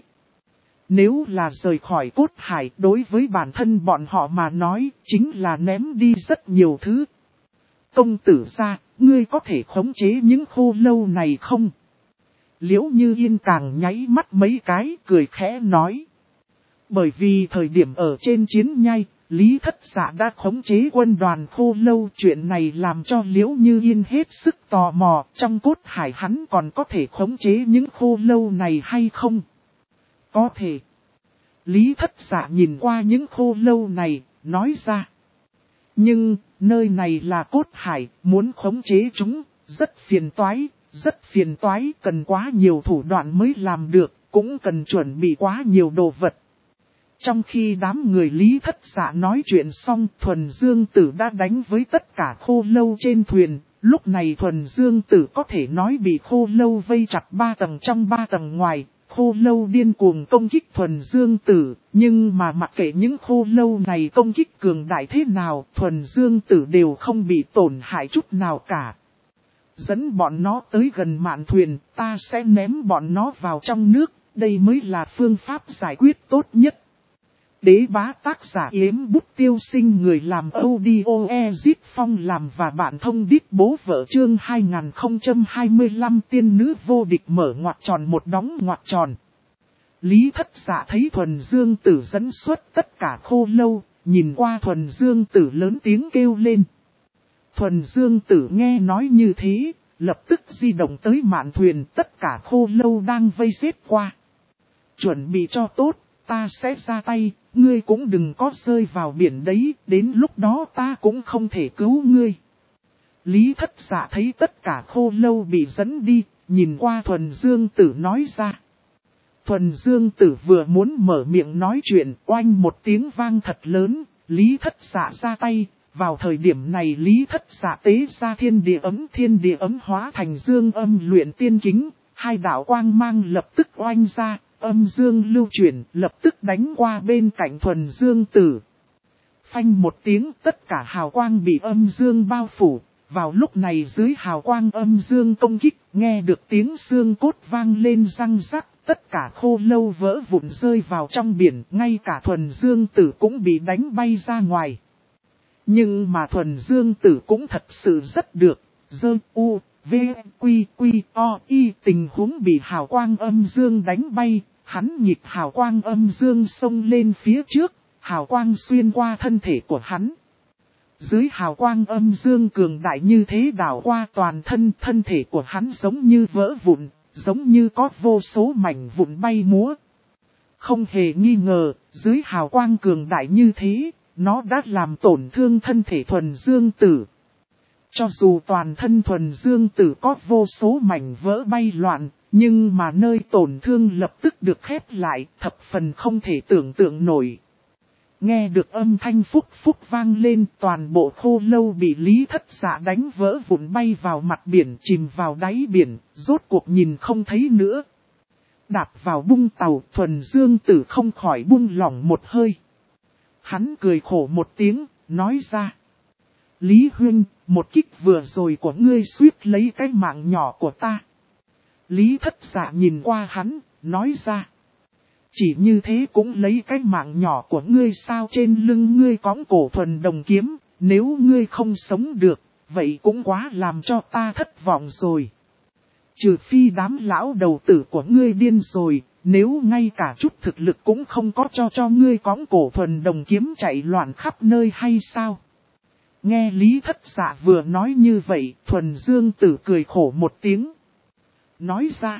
Nếu là rời khỏi cốt hải, đối với bản thân bọn họ mà nói, chính là ném đi rất nhiều thứ. Công tử gia, ngươi có thể khống chế những khô lâu này không? Liễu Như Yên càng nháy mắt mấy cái, cười khẽ nói. Bởi vì thời điểm ở trên chiến nhai, Lý Thất Dạ đã khống chế quân đoàn khô lâu. Chuyện này làm cho Liễu Như Yên hết sức tò mò, trong cốt hải hắn còn có thể khống chế những khô lâu này hay không? Có thể. Lý Thất Dạ nhìn qua những khô lâu này, nói ra. Nhưng, nơi này là cốt hải, muốn khống chế chúng, rất phiền toái, cần quá nhiều thủ đoạn mới làm được, cũng cần chuẩn bị quá nhiều đồ vật. Trong khi đám người Lý Thất Dạ nói chuyện xong, thuần dương tử đã đánh với tất cả khô lâu trên thuyền. Lúc này thuần dương tử có thể nói bị khô lâu vây chặt 3 tầng trong 3 tầng ngoài. Khô lâu điên cuồng công kích thuần dương tử, nhưng mà mặc kệ những khô lâu này công kích cường đại thế nào, thuần dương tử đều không bị tổn hại chút nào cả. Dẫn bọn nó tới gần mạn thuyền, ta sẽ ném bọn nó vào trong nước, đây mới là phương pháp giải quyết tốt nhất. Đế bá tác giả Yếm Bút Tiêu Sinh, người làm audio Ezit Phong làm và bạn thông đít bố vợ chương 2025 tiên nữ vô địch mở ngoặc tròn một đóng ngoặc tròn. Lý Thất Dạ thấy thuần dương tử dẫn xuất tất cả khô lâu, nhìn qua thuần dương tử lớn tiếng kêu lên. Thuần dương tử nghe nói như thế, lập tức di động tới mạn thuyền, tất cả khô lâu đang vây xếp qua. Chuẩn bị cho tốt, ta sẽ ra tay, ngươi cũng đừng có rơi vào biển đấy, đến lúc đó ta cũng không thể cứu ngươi. Lý Thất Dạ thấy tất cả khô lâu bị dẫn đi, nhìn qua thuần dương tử nói ra. Thuần dương tử vừa muốn mở miệng nói chuyện, oanh một tiếng vang thật lớn, Lý Thất Dạ ra tay. Vào thời điểm này Lý Thất Dạ tế ra thiên địa ấm hóa thành dương âm luyện tiên kính, hai đạo quang mang lập tức oanh ra, âm dương lưu chuyển, lập tức đánh qua bên cạnh thuần dương tử. Phanh một tiếng, tất cả hào quang bị âm dương bao phủ, vào lúc này dưới hào quang âm dương công kích, nghe được tiếng xương cốt vang lên răng rắc, tất cả khô lâu vỡ vụn rơi vào trong biển, ngay cả thuần dương tử cũng bị đánh bay ra ngoài. Nhưng mà thuần dương tử cũng thật sự rất được, tình huống bị hào quang âm dương đánh bay, hắn nhịp hào quang âm dương xông lên phía trước, hào quang xuyên qua thân thể của hắn. Dưới hào quang âm dương cường đại như thế đảo qua toàn thân, thân thể của hắn giống như vỡ vụn, giống như có vô số mảnh vụn bay múa. Không hề nghi ngờ, dưới hào quang cường đại như thế, nó đã làm tổn thương thân thể thuần dương tử. Cho dù toàn thân thuần dương tử có vô số mảnh vỡ bay loạn, nhưng mà nơi tổn thương lập tức được khép lại, thập phần không thể tưởng tượng nổi. Nghe được âm thanh phúc phúc vang lên, toàn bộ khô lâu bị Lý Thất Dạ đánh vỡ vụn bay vào mặt biển, chìm vào đáy biển, rốt cuộc nhìn không thấy nữa. Đạp vào bung tàu, thuần dương tử không khỏi buông lỏng một hơi. Hắn cười khổ một tiếng, nói ra. Lý Huynh, một kích vừa rồi của ngươi suýt lấy cái mạng nhỏ của ta. Lý Thất Dạ nhìn qua hắn, nói ra. Chỉ như thế cũng lấy cái mạng nhỏ của ngươi sao, trên lưng ngươi cõng cổ thuần đồng kiếm, nếu ngươi không sống được, vậy cũng quá làm cho ta thất vọng rồi. Trừ phi đám lão đầu tử của ngươi điên rồi, nếu ngay cả chút thực lực cũng không có cho ngươi cõng cổ thuần đồng kiếm chạy loạn khắp nơi hay sao? Nghe Lý Thất Dạ vừa nói như vậy, thuần dương tử cười khổ một tiếng. Nói ra,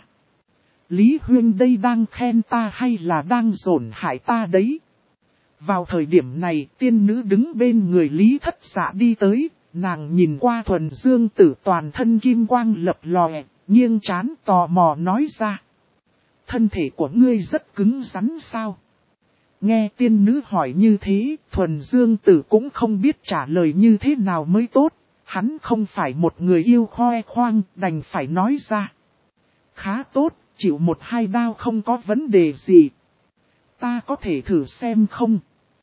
Lý Huyên đây đang khen ta hay là đang dồn hại ta đấy? Vào thời điểm này, tiên nữ đứng bên người Lý Thất Dạ đi tới, nàng nhìn qua thuần dương tử toàn thân kim quang lập lòe, nghiêng trán tò mò nói ra. Thân thể của ngươi rất cứng rắn sao? Nghe tiên nữ hỏi như thế, thuần dương tử cũng không biết trả lời như thế nào mới tốt. Hắn không phải một người yêu khoe khoang, đành phải nói ra. Khá tốt, chịu một hai đao không có vấn đề gì. Ta có thể thử xem không?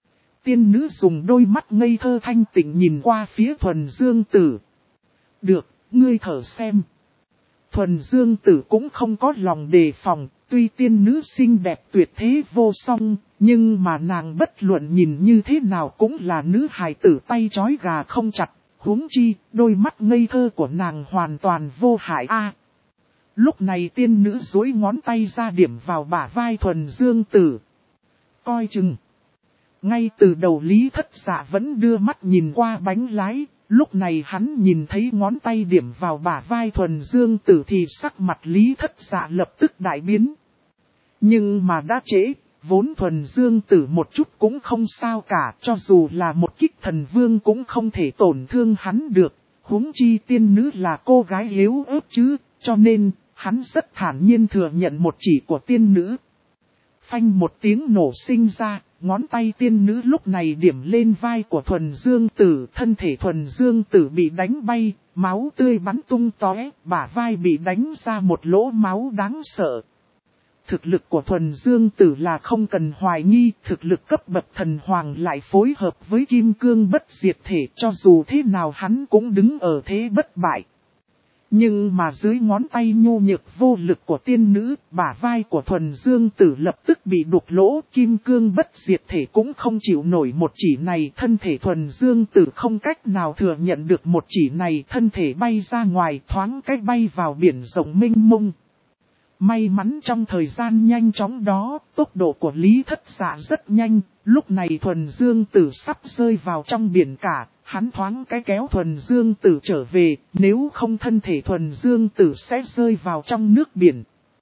Tiên nữ dùng đôi mắt ngây thơ thanh tịnh nhìn qua phía thuần dương tử. Được, ngươi thử xem. Thuần dương tử cũng không có lòng đề phòng, tuy tiên nữ xinh đẹp tuyệt thế vô song, nhưng mà nàng bất luận nhìn như thế nào cũng là nữ hài tử tay trói gà không chặt, huống chi, đôi mắt ngây thơ của nàng hoàn toàn vô hại a. Lúc này tiên nữ duỗi ngón tay ra điểm vào bả vai thuần dương tử. Coi chừng. Ngay từ đầu Lý Thất Dạ vẫn đưa mắt nhìn qua bánh lái. Lúc này hắn nhìn thấy ngón tay điểm vào bả vai thuần dương tử thì sắc mặt Lý Thất Dạ lập tức đại biến. Nhưng mà đã trễ, vốn thuần dương tử một chút cũng không sao cả, cho dù là một kích thần vương cũng không thể tổn thương hắn được. Huống chi tiên nữ là cô gái yếu ớt chứ, cho nên hắn rất thản nhiên thừa nhận một chỉ của tiên nữ. Phanh một tiếng nổ sinh ra. Ngón tay tiên nữ lúc này điểm lên vai của thuần dương tử, thân thể thuần dương tử bị đánh bay, máu tươi bắn tung tóe, bả vai bị đánh ra một lỗ máu đáng sợ. Thực lực của thuần dương tử là không cần hoài nghi, thực lực cấp bậc thần hoàng lại phối hợp với kim cương bất diệt thể, cho dù thế nào hắn cũng đứng ở thế bất bại. Nhưng mà dưới ngón tay nhu nhược vô lực của tiên nữ, bả vai của thuần dương tử lập tức bị đục lỗ, kim cương bất diệt thể cũng không chịu nổi một chỉ này, thân thể thuần dương tử không cách nào thừa nhận được một chỉ này, thân thể bay ra ngoài thoáng cách bay vào biển rộng mênh mông. May mắn trong thời gian nhanh chóng đó, tốc độ của Lý Thất Dạ rất nhanh, lúc này thuần dương tử sắp rơi vào trong biển cả. Hắn thoáng cái kéo thuần dương tử trở về, nếu không thân thể thuần dương tử sẽ rơi vào trong nước biển.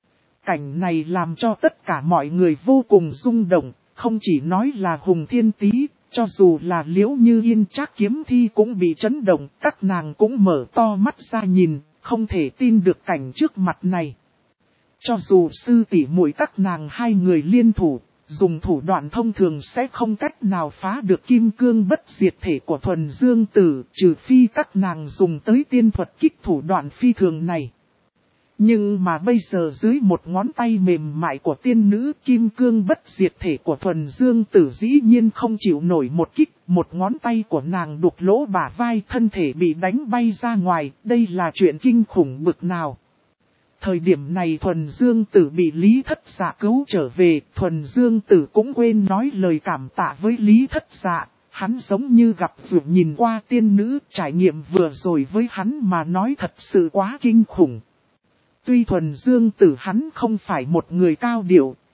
Cảnh này làm cho tất cả mọi người vô cùng rung động, không chỉ nói là Hùng Thiên Tý, cho dù là Liễu Như Yên Trác Kiếm Thi cũng bị chấn động, các nàng cũng mở to mắt ra nhìn, không thể tin được cảnh trước mặt này. Cho dù sư tỷ muội các nàng hai người liên thủ, dùng thủ đoạn thông thường sẽ không cách nào phá được kim cương bất diệt thể của thuần dương tử, trừ phi các nàng dùng tới tiên thuật kích thủ đoạn phi thường này. Nhưng mà bây giờ dưới một ngón tay mềm mại của tiên nữ, kim cương bất diệt thể của thuần dương tử dĩ nhiên không chịu nổi một kích, một ngón tay của nàng đục lỗ bả vai, thân thể bị đánh bay ra ngoài, đây là chuyện kinh khủng bực nào. Thời điểm này thuần dương tử bị Lý Thất Dạ cứu trở về, thuần dương tử cũng quên nói lời cảm tạ với Lý Thất Dạ, hắn giống như gặp vượt nhìn qua tiên nữ, trải nghiệm vừa rồi với hắn mà nói thật sự quá kinh khủng. Tuy thuần dương tử hắn không phải một người cao điệu,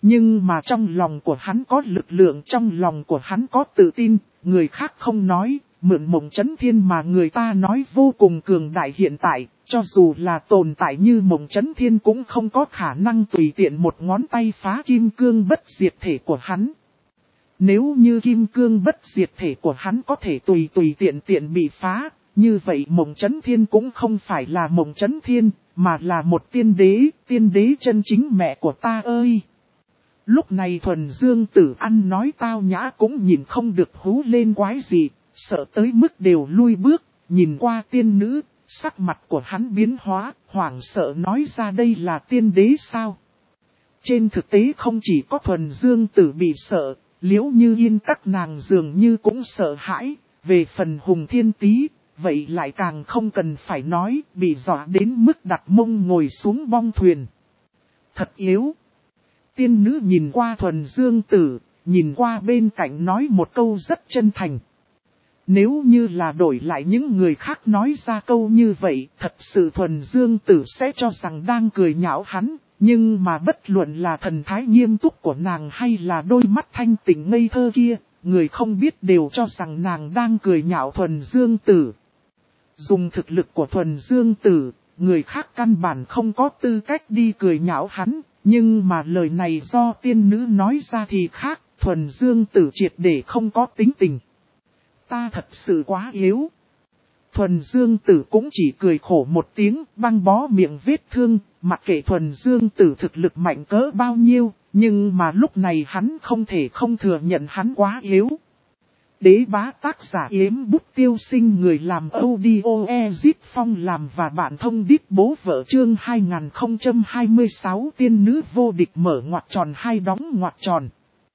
Nhưng mà trong lòng của hắn có lực lượng, trong lòng của hắn có tự tin, người khác không nói, mượn Mộng Chấn Thiên mà người ta nói vô cùng cường đại hiện tại, cho dù là tồn tại như Mộng Chấn Thiên cũng không có khả năng tùy tiện một ngón tay phá kim cương bất diệt thể của hắn. Nếu như kim cương bất diệt thể của hắn có thể tùy tiện bị phá, như vậy Mộng Chấn Thiên cũng không phải là Mộng Chấn Thiên, mà là một tiên đế chân chính mẹ của ta ơi! Lúc này Thuần Dương Tử ăn nói tao nhã cũng nhìn không được hú lên quái gì, sợ tới mức đều lui bước, nhìn qua tiên nữ, sắc mặt của hắn biến hóa, hoảng sợ nói ra đây là tiên đế sao? Trên thực tế không chỉ có Thuần Dương Tử bị sợ, Liễu Như Yên các nàng dường như cũng sợ hãi, về phần Hùng Thiên Tý, vậy lại càng không cần phải nói, bị dọa đến mức đặt mông ngồi xuống bong thuyền. Thật yếu! Tiên nữ nhìn qua Thuần Dương Tử, nhìn qua bên cạnh nói một câu rất chân thành. Nếu như là đổi lại những người khác nói ra câu như vậy, thật sự Thuần Dương Tử sẽ cho rằng đang cười nhạo hắn, nhưng mà bất luận là thần thái nghiêm túc của nàng hay là đôi mắt thanh tịnh ngây thơ kia, người không biết đều cho rằng nàng đang cười nhạo Thuần Dương Tử. Dùng thực lực của Thuần Dương Tử, người khác căn bản không có tư cách đi cười nhạo hắn. Nhưng mà lời này do tiên nữ nói ra thì khác, Thuần Dương Tử triệt để không có tính tình. Ta thật sự quá yếu. Thuần Dương Tử cũng chỉ cười khổ một tiếng, băng bó miệng vết thương, mặc kệ Thuần Dương Tử thực lực mạnh cỡ bao nhiêu, nhưng mà lúc này hắn không thể không thừa nhận hắn quá yếu. Đế bá tác giả Yếm Bút Tiêu Sinh, người làm audio Ezit Phong làm và bạn thông đít bố vợ chương 2026 tiên nữ vô địch mở ngoặc tròn hai đóng ngoặc tròn.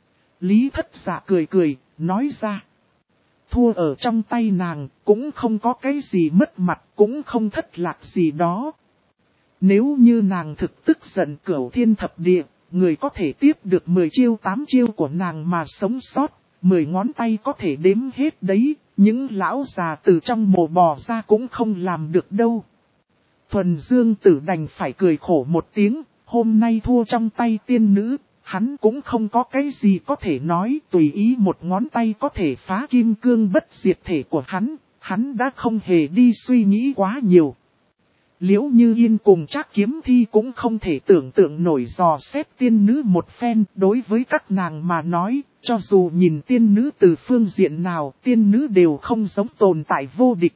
Lý Thất Dạ cười, nói ra. Thua ở trong tay nàng, cũng không có cái gì mất mặt, cũng không thất lạc gì đó. Nếu như nàng thực tức giận Cửu Thiên Thập Địa, người có thể tiếp được 10 chiêu 8 chiêu của nàng mà sống sót. 10 ngón tay có thể đếm hết đấy, những lão già từ trong mồ bò ra cũng không làm được đâu. Thuần Dương Tử đành phải cười khổ một tiếng, hôm nay thua trong tay tiên nữ, hắn cũng không có cái gì có thể nói, tùy ý một ngón tay có thể phá kim cương bất diệt thể của hắn đã không hề đi suy nghĩ quá nhiều. Liễu Như Yên cùng Trác Kiếm Thi cũng không thể tưởng tượng nổi dò xét tiên nữ một phen, đối với các nàng mà nói, cho dù nhìn tiên nữ từ phương diện nào, tiên nữ đều không giống tồn tại vô địch.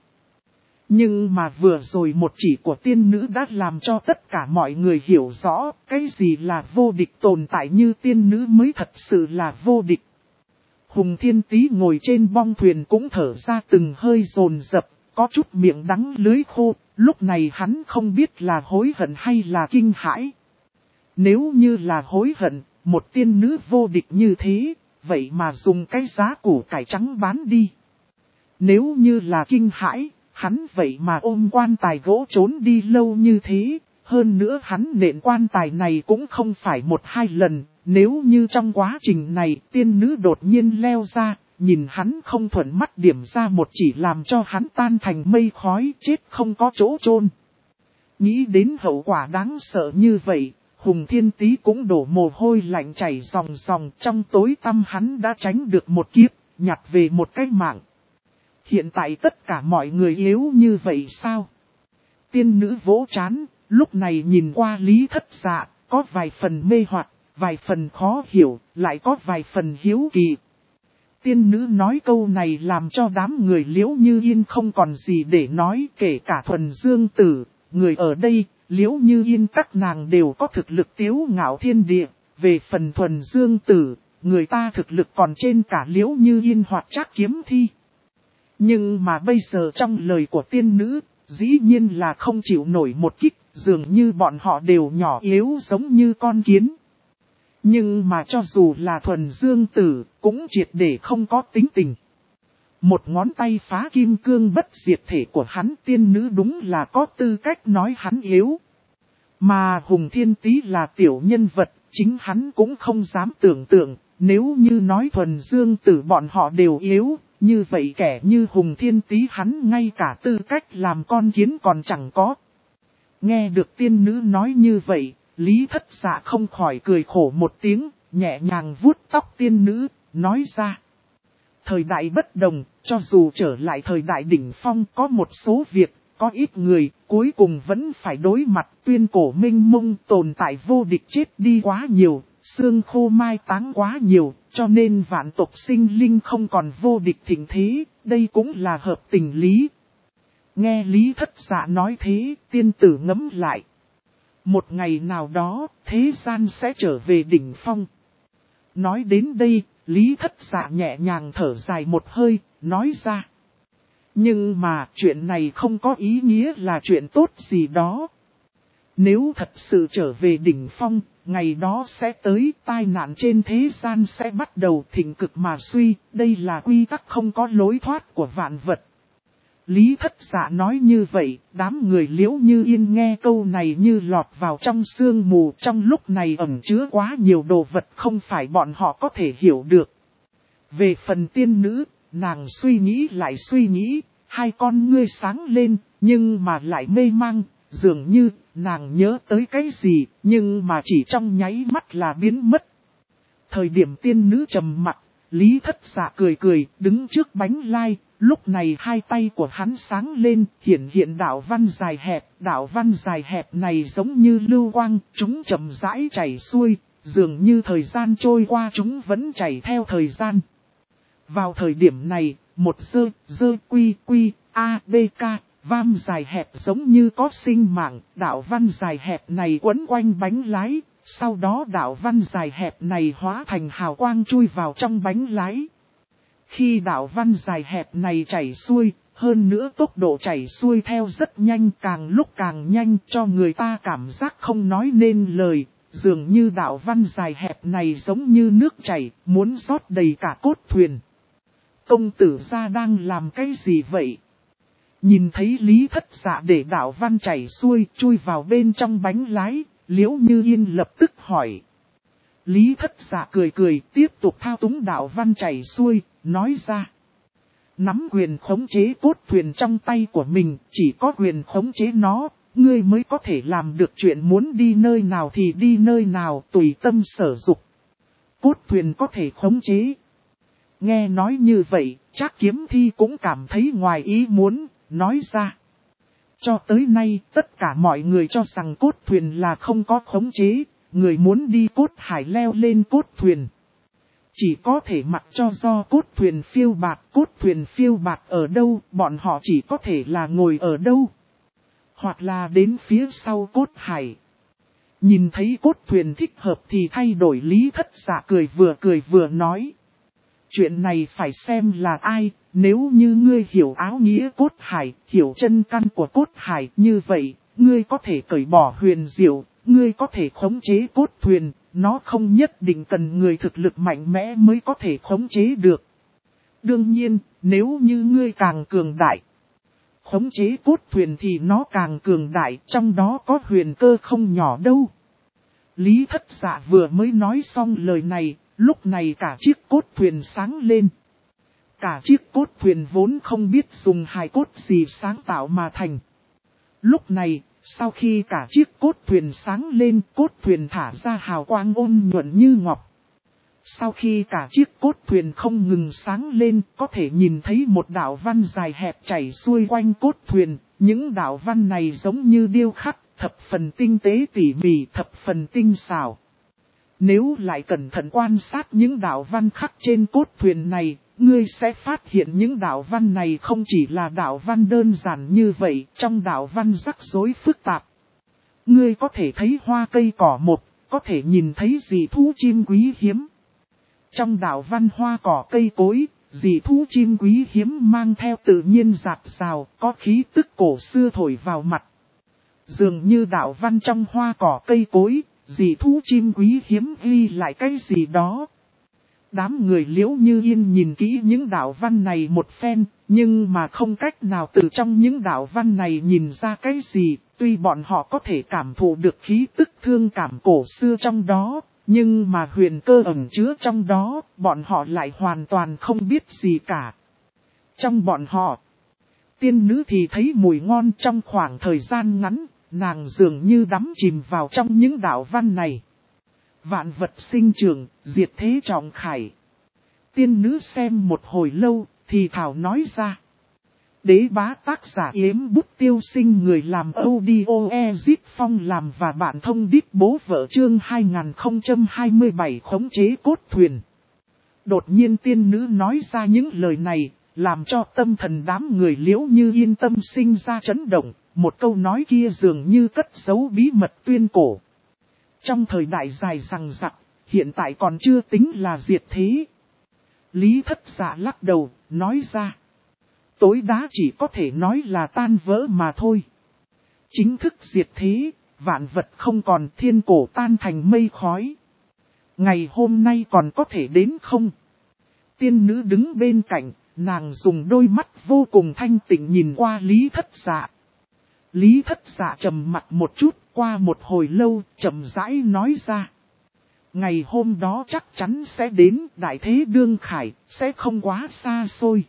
Nhưng mà vừa rồi một chỉ của tiên nữ đã làm cho tất cả mọi người hiểu rõ, cái gì là vô địch, tồn tại như tiên nữ mới thật sự là vô địch. Hùng Thiên Tý ngồi trên bong thuyền cũng thở ra từng hơi dồn dập, có chút miệng đắng lưỡi khô, lúc này hắn không biết là hối hận hay là kinh hãi. Nếu như là hối hận, một tiên nữ vô địch như thế, vậy mà dùng cái giá củ cải trắng bán đi. Nếu như là kinh hãi, hắn vậy mà ôm quan tài gỗ trốn đi lâu như thế, hơn nữa hắn nện quan tài này cũng không phải 1-2 lần, nếu như trong quá trình này tiên nữ đột nhiên leo ra, nhìn hắn không thuận mắt điểm ra một chỉ làm cho hắn tan thành mây khói, chết không có chỗ chôn. Nghĩ đến hậu quả đáng sợ như vậy, Hùng Thiên Tý cũng đổ mồ hôi lạnh chảy ròng ròng, trong tối tăm hắn đã tránh được một kiếp, nhặt về một cái mạng. Hiện tại tất cả mọi người yếu như vậy sao? Tiên nữ vỗ trán, lúc này nhìn qua Lý Thất Dạ, có vài phần mê hoặc, vài phần khó hiểu, lại có vài phần hiếu kỳ. Tiên nữ nói câu này làm cho đám người Liễu Như Yên không còn gì để nói, kể cả Thuần Dương Tử, người ở đây, Liễu Như Yên các nàng đều có thực lực tiếu ngạo thiên địa, về phần Thuần Dương Tử, người ta thực lực còn trên cả Liễu Như Yên hoặc Trác Kiếm Thi. Nhưng mà bây giờ trong lời của tiên nữ, dĩ nhiên là không chịu nổi một kích, dường như bọn họ đều nhỏ yếu giống như con kiến. Nhưng mà cho dù là Thuần Dương Tử, cũng triệt để không có tính tình. Một ngón tay phá kim cương bất diệt thể của hắn, tiên nữ đúng là có tư cách nói hắn yếu. Mà Hùng Thiên Tý là tiểu nhân vật, chính hắn cũng không dám tưởng tượng, nếu như nói Thuần Dương Tử bọn họ đều yếu, như vậy kẻ như Hùng Thiên Tý hắn ngay cả tư cách làm con kiến còn chẳng có. Nghe được tiên nữ nói như vậy, Lý Thất Dạ không khỏi cười khổ một tiếng, nhẹ nhàng vuốt tóc tiên nữ, nói ra. Thời đại bất đồng, cho dù trở lại thời đại đỉnh phong có một số việc, có ít người, cuối cùng vẫn phải đối mặt tuyên cổ minh mông tồn tại vô địch chết đi quá nhiều, xương khô mai táng quá nhiều, cho nên vạn tộc sinh linh không còn vô địch thịnh thế, đây cũng là hợp tình lý. Nghe Lý Thất Dạ nói thế, tiên tử ngẫm lại. Một ngày nào đó, thế gian sẽ trở về đỉnh phong. Nói đến đây, Lý Thất Dạ nhẹ nhàng thở dài một hơi, nói ra. Nhưng mà chuyện này không có ý nghĩa là chuyện tốt gì đó. Nếu thật sự trở về đỉnh phong, ngày đó sẽ tới, tai nạn trên thế gian sẽ bắt đầu thịnh cực mà suy, đây là quy tắc không có lối thoát của vạn vật. Lý Thất Dạ nói như vậy, đám người Liễu Như Yên nghe câu này như lọt vào trong sương mù, trong lúc này ẩn chứa quá nhiều đồ vật không phải bọn họ có thể hiểu được. Về phần tiên nữ, nàng suy nghĩ lại suy nghĩ, hai con ngươi sáng lên, nhưng mà lại mê mang, dường như nàng nhớ tới cái gì, nhưng mà chỉ trong nháy mắt là biến mất. Thời điểm tiên nữ trầm mặc, Lý Thất Dạ cười cười, đứng trước bánh lai. Lúc này hai tay của hắn sáng lên, hiện đạo văn dài hẹp, đạo văn dài hẹp này giống như lưu quang, chúng chậm rãi chảy xuôi, dường như thời gian trôi qua chúng vẫn chảy theo thời gian. Vào thời điểm này, một dơ quy, a, b, k, vam dài hẹp giống như có sinh mạng, đạo văn dài hẹp này quấn quanh bánh lái, sau đó đạo văn dài hẹp này hóa thành hào quang chui vào trong bánh lái. Khi đạo văn dài hẹp này chảy xuôi, hơn nữa tốc độ chảy xuôi theo rất nhanh, càng lúc càng nhanh cho người ta cảm giác không nói nên lời, dường như đạo văn dài hẹp này giống như nước chảy, muốn rót đầy cả cốt thuyền. Công tử gia đang làm cái gì vậy? Nhìn thấy Lý Thất Dạ để đạo văn chảy xuôi, chui vào bên trong bánh lái, Liễu Như Yên lập tức hỏi. Lý Thất Dạ cười cười, tiếp tục thao túng đạo văn chảy xuôi, nói ra. Nắm quyền khống chế cốt thuyền trong tay của mình, chỉ có quyền khống chế nó, ngươi mới có thể làm được chuyện muốn đi nơi nào thì đi nơi nào, tùy tâm sở dục. Cốt thuyền có thể khống chế. Nghe nói như vậy, Trác Kiếm Thi cũng cảm thấy ngoài ý muốn, nói ra. Cho tới nay, tất cả mọi người cho rằng cốt thuyền là không có khống chế, người muốn đi cốt hải leo lên cốt thuyền. Chỉ có thể mặc cho do cốt thuyền phiêu bạt ở đâu, bọn họ chỉ có thể là ngồi ở đâu. Hoặc là đến phía sau cốt hải. Nhìn thấy cốt thuyền thích hợp thì thay đổi. Lý Thất Dạ cười vừa nói. Chuyện này phải xem là ai, nếu như ngươi hiểu áo nghĩa cốt hải, hiểu chân căn của cốt hải, như vậy, ngươi có thể cởi bỏ huyền diệu, ngươi có thể khống chế cốt thuyền, nó không nhất định cần người thực lực mạnh mẽ mới có thể khống chế được. Đương nhiên, nếu như ngươi càng cường đại, khống chế cốt thuyền thì nó càng cường đại, trong đó có huyền cơ không nhỏ đâu. Lý Thất Dạ vừa mới nói xong lời này, lúc này cả chiếc cốt thuyền sáng lên. Cả chiếc cốt thuyền vốn không biết dùng hài cốt gì sáng tạo mà thành. Lúc này, sau khi cả chiếc cốt thuyền sáng lên, cốt thuyền thả ra hào quang ôn nhuận như ngọc. Sau khi cả chiếc cốt thuyền không ngừng sáng lên, có thể nhìn thấy một đạo văn dài hẹp chảy xuôi quanh cốt thuyền. Những đạo văn này giống như điêu khắc, thập phần tinh tế tỉ mỉ, thập phần tinh xảo. Nếu lại cẩn thận quan sát những đạo văn khắc trên cốt thuyền này, ngươi sẽ phát hiện những đạo văn này không chỉ là đạo văn đơn giản như vậy, trong đạo văn rắc rối phức tạp. Ngươi có thể thấy hoa cây cỏ một, có thể nhìn thấy dị thú chim quý hiếm. Trong đạo văn hoa cỏ cây cối, dị thú chim quý hiếm mang theo tự nhiên rạt rào, có khí tức cổ xưa thổi vào mặt. Dường như đạo văn trong hoa cỏ cây cối, dị thú chim quý hiếm ghi lại cái gì đó. Đám người Liễu Như Yên nhìn kỹ những đạo văn này một phen, nhưng mà không cách nào từ trong những đạo văn này nhìn ra cái gì, tuy bọn họ có thể cảm thụ được khí tức thương cảm cổ xưa trong đó, nhưng mà huyền cơ ẩn chứa trong đó, bọn họ lại hoàn toàn không biết gì cả. Trong bọn họ, tiên nữ thì thấy mùi ngon trong khoảng thời gian ngắn, nàng dường như đắm chìm vào trong những đạo văn này. Vạn vật sinh trưởng, diệt thế trọng khải. Tiên nữ xem một hồi lâu, thì thảo nói ra. Đế bá tác giả Yếm Bút Tiêu Sinh, người làm audio Ezit Phong làm và bạn thông đít bố vợ, chương 2027 khống chế cốt thuyền. Đột nhiên tiên nữ nói ra những lời này, làm cho tâm thần đám người Liễu Như Yên tâm sinh ra chấn động. Một câu nói kia dường như cất giấu bí mật tuyên cổ. Trong thời đại dài dằng dặc, hiện tại còn chưa tính là diệt thế. Lý Thất Dạ lắc đầu, nói ra. Tối đa chỉ có thể nói là tan vỡ mà thôi. Chính thức diệt thế, vạn vật không còn, thiên cổ tan thành mây khói. Ngày hôm nay còn có thể đến không? Tiên nữ đứng bên cạnh, nàng dùng đôi mắt vô cùng thanh tịnh nhìn qua Lý Thất Dạ. Lý Thất Dạ trầm mặt một chút, qua một hồi lâu, chậm rãi nói ra. Ngày hôm đó chắc chắn sẽ đến, đại thế đương khải, sẽ không quá xa xôi.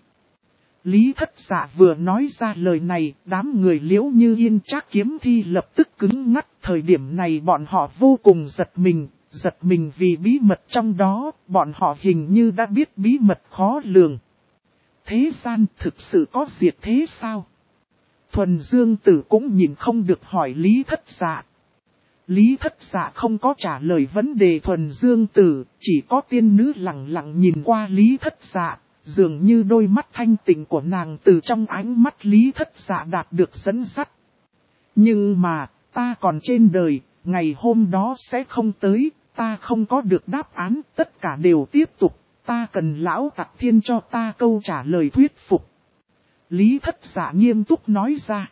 Lý Thất Dạ vừa nói ra lời này, đám người Liễu Như Yên Trác Kiếm Thi lập tức cứng ngắt. Thời điểm này bọn họ vô cùng giật mình vì bí mật trong đó, bọn họ hình như đã biết bí mật khó lường. Thế gian thực sự có diệt thế sao? Thuần Dương Tử cũng nhìn không được hỏi Lý Thất Dạ. Lý Thất Dạ không có trả lời vấn đề Thuần Dương Tử, chỉ có tiên nữ lặng lặng nhìn qua Lý Thất Dạ, dường như đôi mắt thanh tịnh của nàng từ trong ánh mắt Lý Thất Dạ đạt được dẫn dắt. Nhưng mà, ta còn trên đời, ngày hôm đó sẽ không tới, ta không có được đáp án, tất cả đều tiếp tục, ta cần lão Tặc Thiên cho ta câu trả lời thuyết phục. Lý Thất Dạ nghiêm túc nói ra.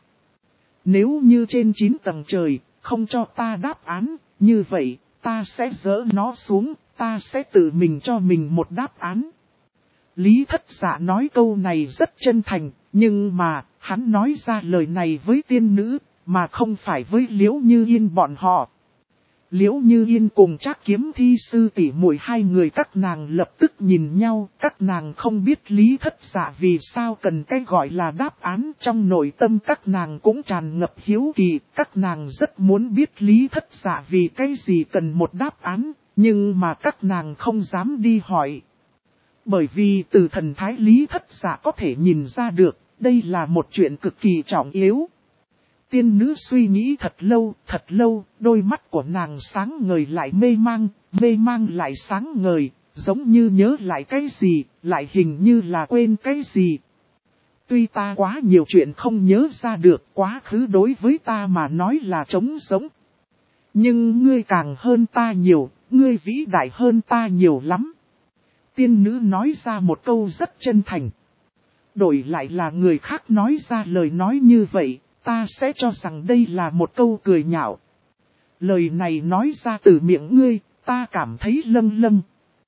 Nếu như trên 9 tầng trời, không cho ta đáp án, như vậy, ta sẽ dỡ nó xuống, ta sẽ tự mình cho mình một đáp án. Lý Thất Dạ nói câu này rất chân thành, nhưng mà, hắn nói ra lời này với tiên nữ, mà không phải với Liễu Như Yên bọn họ. Liễu Như Yên cùng Trác Kiếm Thi sư tỷ muội hai người các nàng lập tức nhìn nhau, các nàng không biết Lý Thất Dạ vì sao cần cái gọi là đáp án, trong nội tâm các nàng cũng tràn ngập hiếu kỳ, các nàng rất muốn biết Lý Thất Dạ vì cái gì cần một đáp án, nhưng mà các nàng không dám đi hỏi. Bởi vì từ thần thái Lý Thất Dạ có thể nhìn ra được, đây là một chuyện cực kỳ trọng yếu. Tiên nữ suy nghĩ thật lâu, đôi mắt của nàng sáng ngời lại mê mang lại sáng ngời, giống như nhớ lại cái gì, lại hình như là quên cái gì. Tuy ta quá nhiều chuyện không nhớ ra được, quá khứ đối với ta mà nói là trống sống. Nhưng ngươi càng hơn ta nhiều, ngươi vĩ đại hơn ta nhiều lắm. Tiên nữ nói ra một câu rất chân thành. Đổi lại là người khác nói ra lời nói như vậy, ta sẽ cho rằng đây là một câu cười nhạo. Lời này nói ra từ miệng ngươi, ta cảm thấy lâng.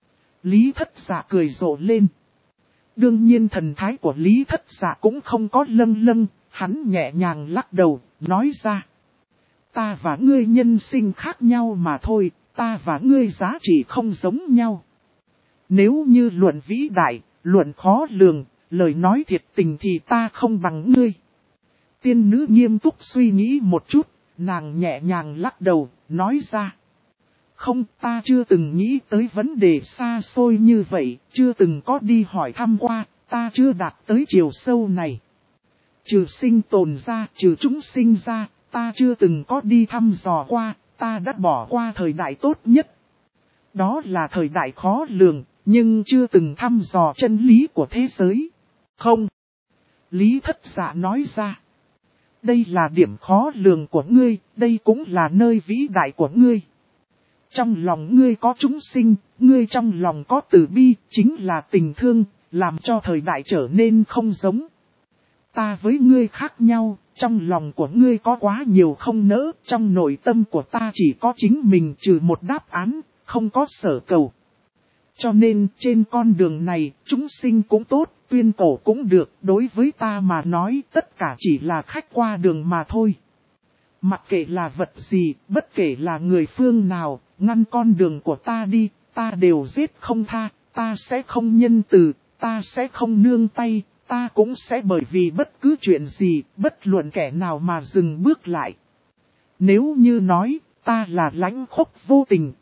Lý Thất Dạ cười rộ lên. Đương nhiên thần thái của Lý Thất Dạ cũng không có lâng, hắn nhẹ nhàng lắc đầu, nói ra. Ta và ngươi nhân sinh khác nhau mà thôi, ta và ngươi giá trị không giống nhau. Nếu như luận vĩ đại, luận khó lường, lời nói thiệt tình thì ta không bằng ngươi. Tiên nữ nghiêm túc suy nghĩ một chút, nàng nhẹ nhàng lắc đầu, nói ra. Không, ta chưa từng nghĩ tới vấn đề xa xôi như vậy, chưa từng có đi hỏi thăm qua, ta chưa đạt tới chiều sâu này. Trừ sinh tồn ra, trừ chúng sinh ra, ta chưa từng có đi thăm dò qua, ta đã bỏ qua thời đại tốt nhất. Đó là thời đại khó lường, nhưng chưa từng thăm dò chân lý của thế giới. Không. Lý Thất Dạ nói ra. Đây là điểm khó lường của ngươi, đây cũng là nơi vĩ đại của ngươi. Trong lòng ngươi có chúng sinh, ngươi trong lòng có từ bi, chính là tình thương, làm cho thời đại trở nên không giống. Ta với ngươi khác nhau, trong lòng của ngươi có quá nhiều không nỡ, trong nội tâm của ta chỉ có chính mình trừ một đáp án, không có sở cầu. Cho nên trên con đường này, chúng sinh cũng tốt, tuyên cổ cũng được, đối với ta mà nói tất cả chỉ là khách qua đường mà thôi. Mặc kệ là vật gì, bất kể là người phương nào, ngăn con đường của ta đi, ta đều giết không tha, ta sẽ không nhân từ, ta sẽ không nương tay, ta cũng sẽ bởi vì bất cứ chuyện gì, bất luận kẻ nào mà dừng bước lại. Nếu như nói, ta là lãnh khốc vô tình,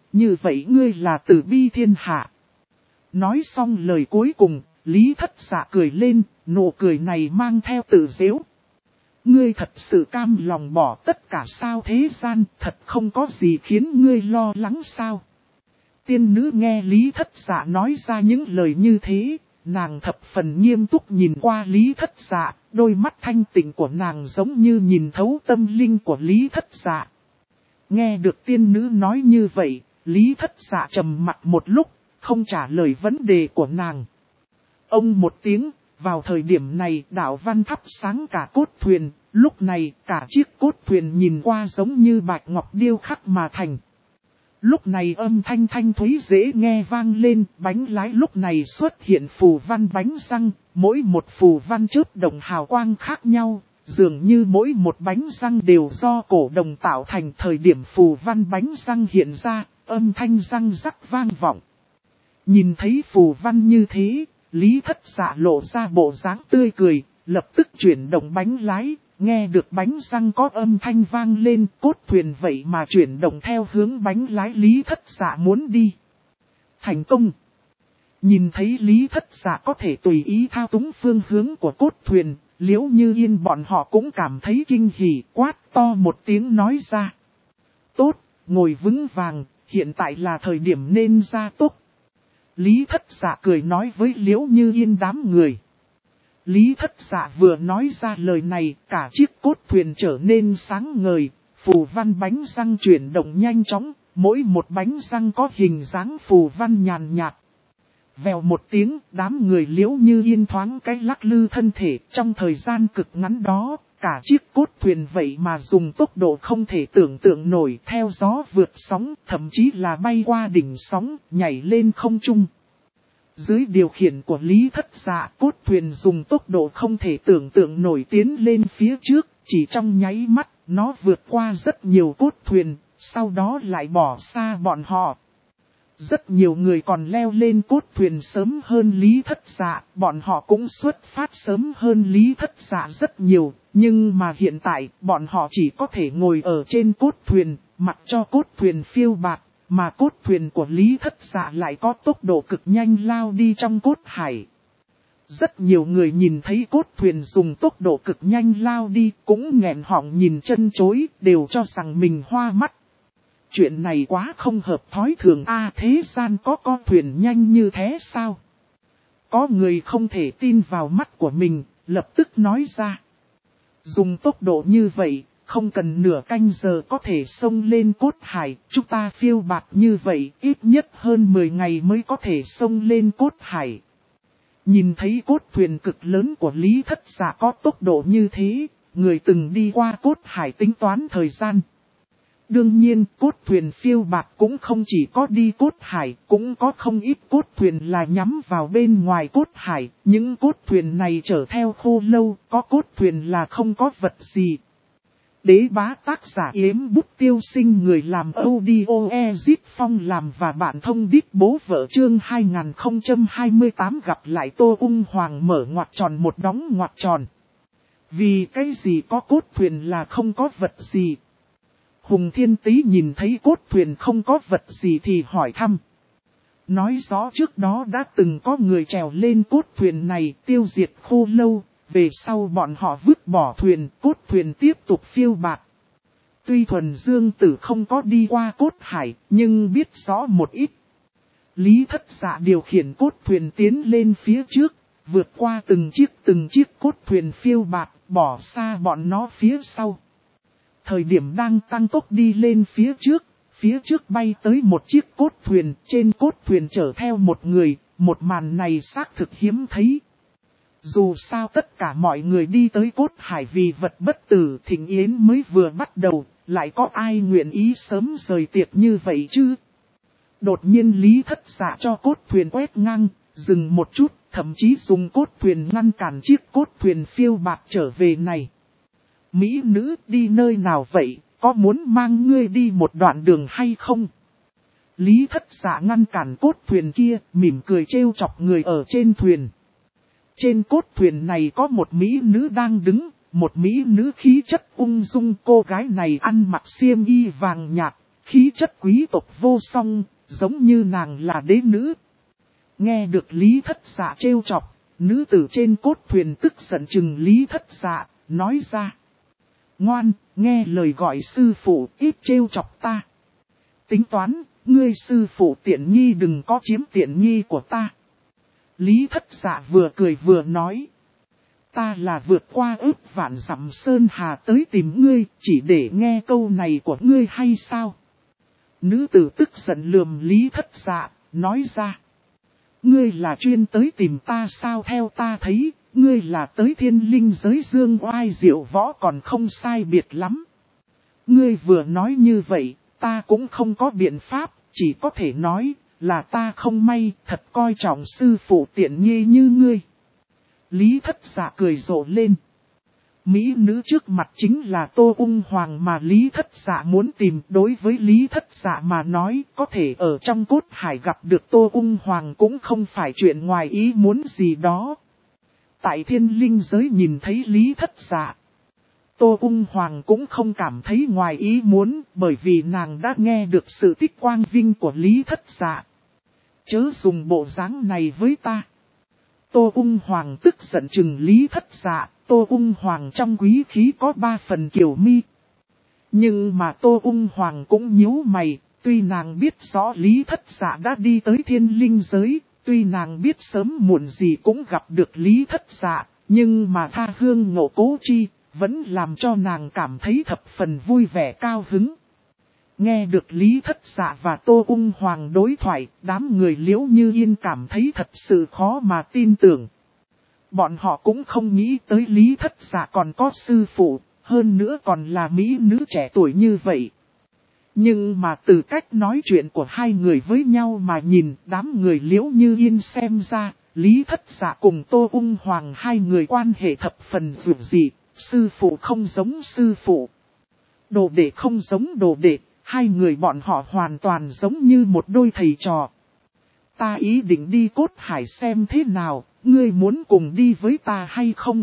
như vậy ngươi là từ bi thiên hạ. Nói xong lời cuối cùng, Lý Thất Dạ cười lên, nụ cười này mang theo tự giễu. Ngươi thật sự cam lòng bỏ tất cả sao thế gian, thật không có gì khiến ngươi lo lắng sao. Tiên nữ nghe Lý Thất Dạ nói ra những lời như thế, nàng thập phần nghiêm túc nhìn qua Lý Thất Dạ, đôi mắt thanh tịnh của nàng giống như nhìn thấu tâm linh của Lý Thất Dạ. Nghe được tiên nữ nói như vậy, Lý Thất Dạ trầm mặc một lúc, không trả lời vấn đề của nàng. Ông một tiếng, vào thời điểm này đạo văn thắp sáng cả cốt thuyền, lúc này cả chiếc cốt thuyền nhìn qua giống như bạch ngọc điêu khắc mà thành. Lúc này âm thanh thanh thúy dễ nghe vang lên, bánh lái lúc này xuất hiện phù văn bánh răng, mỗi một phù văn chớp đồng hào quang khác nhau, dường như mỗi một bánh răng đều do cổ đồng tạo thành. Thời điểm phù văn bánh răng hiện ra, âm thanh răng rắc vang vọng. Nhìn thấy phù văn như thế, Lý Thất Dạ lộ ra bộ dáng tươi cười, lập tức chuyển động bánh lái, nghe được bánh răng có âm thanh vang lên, cốt thuyền vậy mà chuyển động theo hướng bánh lái Lý Thất Dạ muốn đi. Thành công! Nhìn thấy Lý Thất Dạ có thể tùy ý thao túng phương hướng của cốt thuyền, Liễu Như Yên bọn họ cũng cảm thấy kinh hỉ, quát to một tiếng nói ra. Tốt, ngồi vững vàng, hiện tại là thời điểm nên ra tốc. Lý Thất Dạ cười nói với Liễu Như Yên đám người. Lý Thất Dạ vừa nói ra lời này, cả chiếc cốt thuyền trở nên sáng ngời, phù văn bánh răng chuyển động nhanh chóng, mỗi một bánh răng có hình dáng phù văn nhàn nhạt. Vèo một tiếng, đám người Liễu Như Yên thoáng cái lắc lư thân thể, trong thời gian cực ngắn đó, cả chiếc cốt thuyền vậy mà dùng tốc độ không thể tưởng tượng nổi, theo gió vượt sóng, thậm chí là bay qua đỉnh sóng, nhảy lên không trung. Dưới điều khiển của Lý Thất Dạ, cốt thuyền dùng tốc độ không thể tưởng tượng nổi tiến lên phía trước, chỉ trong nháy mắt, nó vượt qua rất nhiều cốt thuyền, sau đó lại bỏ xa bọn họ. Rất nhiều người còn leo lên cốt thuyền sớm hơn Lý Thất Dạ, bọn họ cũng xuất phát sớm hơn Lý Thất Dạ rất nhiều, nhưng mà hiện tại, bọn họ chỉ có thể ngồi ở trên cốt thuyền, mặc cho cốt thuyền phiêu bạt. Mà cốt thuyền của Lý Thất Dạ lại có tốc độ cực nhanh lao đi trong cốt hải. Rất nhiều người nhìn thấy cốt thuyền dùng tốc độ cực nhanh lao đi cũng nghẹn họng nhìn chân chối, đều cho rằng mình hoa mắt. Chuyện này quá không hợp thói thường thế gian có con thuyền nhanh như thế sao? Có người không thể tin vào mắt của mình, lập tức nói ra. Dùng tốc độ như vậy, không cần nửa canh giờ có thể xông lên cốt hải, chúng ta phiêu bạt như vậy, ít nhất hơn 10 ngày mới có thể xông lên cốt hải. Nhìn thấy cốt thuyền cực lớn của Lý Thất Dạ có tốc độ như thế, người từng đi qua cốt hải tính toán thời gian. Đương nhiên, cốt thuyền phiêu bạt cũng không chỉ có đi cốt hải, cũng có không ít cốt thuyền là nhắm vào bên ngoài cốt hải, những cốt thuyền này chở theo khô lâu, có cốt thuyền là không có vật gì. Đế bá tác giả Yếm Bút Tiêu Sinh, người làm audio Ezit Phong làm và bạn thông đít bố vợ chương 2028 gặp lại Tô Ung Hoàng mở ngoặc tròn một đóng ngoặc tròn. Vì cái gì có cốt thuyền là không có vật gì? Hùng Thiên Tý nhìn thấy cốt thuyền không có vật gì thì hỏi thăm. Nói rõ trước đó đã từng có người trèo lên cốt thuyền này tiêu diệt khô lâu. Về sau bọn họ vứt bỏ thuyền, cốt thuyền tiếp tục phiêu bạt. Tuy Thuần Dương Tử không có đi qua cốt hải, nhưng biết rõ một ít. Lý Thất Dạ điều khiển cốt thuyền tiến lên phía trước, vượt qua từng chiếc cốt thuyền phiêu bạt, bỏ xa bọn nó phía sau. Thời điểm đang tăng tốc đi lên phía trước bay tới một chiếc cốt thuyền, trên cốt thuyền chở theo một người, một màn này xác thực hiếm thấy. Dù sao tất cả mọi người đi tới cốt hải vì vật bất tử, thịnh yến mới vừa bắt đầu, lại có ai nguyện ý sớm rời tiệc như vậy chứ? Đột nhiên Lý Thất Dạ cho cốt thuyền quét ngang, dừng một chút, thậm chí dùng cốt thuyền ngăn cản chiếc cốt thuyền phiêu bạt trở về này. Mỹ nữ đi nơi nào vậy, có muốn mang ngươi đi một đoạn đường hay không? Lý Thất Dạ ngăn cản cốt thuyền kia, mỉm cười trêu chọc người ở trên thuyền. Trên cốt thuyền này có một mỹ nữ đang đứng, một mỹ nữ khí chất ung dung, cô gái này ăn mặc xiêm y vàng nhạt, khí chất quý tộc vô song, giống như nàng là đế nữ. Nghe được Lý Thất Dạ trêu chọc, nữ tử trên cốt thuyền tức giận chừng Lý Thất Dạ, nói ra. Ngoan, nghe lời gọi sư phụ, ít trêu chọc ta. Tính toán, ngươi sư phụ tiện nghi đừng có chiếm tiện nghi của ta. Lý Thất Dạ vừa cười vừa nói. Ta là vượt qua ước vạn dặm sơn hà tới tìm ngươi, chỉ để nghe câu này của ngươi hay sao? Nữ tử tức giận lườm Lý Thất Dạ, nói ra. Ngươi là chuyên tới tìm ta sao? Theo ta thấy, ngươi là tới thiên linh giới dương oai diệu võ còn không sai biệt lắm. Ngươi vừa nói như vậy, ta cũng không có biện pháp, chỉ có thể nói là ta không may, thật coi trọng sư phụ tiện nghi như ngươi. Lý Thất Dạ cười rộ lên. Mỹ nữ trước mặt chính là Tô Ung Hoàng mà Lý Thất Dạ muốn tìm. Đối với Lý Thất Dạ mà nói, có thể ở trong cốt hải gặp được Tô Ung Hoàng cũng không phải chuyện ngoài ý muốn gì đó. Tại thiên linh giới nhìn thấy Lý Thất Dạ, Tô Ung Hoàng cũng không cảm thấy ngoài ý muốn, bởi vì nàng đã nghe được sự tích quang vinh của Lý Thất Dạ. Chớ dùng bộ dáng này với ta. Tô Ung Hoàng tức giận chừng Lý Thất Dạ. Tô Ung Hoàng trong quý khí có 3 phần kiều mi. Nhưng mà Tô Ung Hoàng cũng nhíu mày, tuy nàng biết rõ Lý Thất Dạ đã đi tới thiên linh giới, tuy nàng biết sớm muộn gì cũng gặp được Lý Thất Dạ, nhưng mà tha hương ngộ cố chi, vẫn làm cho nàng cảm thấy thập phần vui vẻ cao hứng. Nghe được Lý Thất Dạ và Tô Ung Hoàng đối thoại, đám người Liễu Như Yên cảm thấy thật sự khó mà tin tưởng. Bọn họ cũng không nghĩ tới Lý Thất Dạ còn có sư phụ, hơn nữa còn là mỹ nữ trẻ tuổi như vậy. Nhưng mà từ cách nói chuyện của hai người với nhau mà nhìn, đám người Liễu Như Yên xem ra, Lý Thất Dạ cùng Tô Ung Hoàng hai người quan hệ thập phần dịu dị, sư phụ không giống sư phụ, đồ đệ không giống đồ đệ, hai người bọn họ hoàn toàn giống như một đôi thầy trò. Ta ý định đi cốt hải xem thế nào, ngươi muốn cùng đi với ta hay không?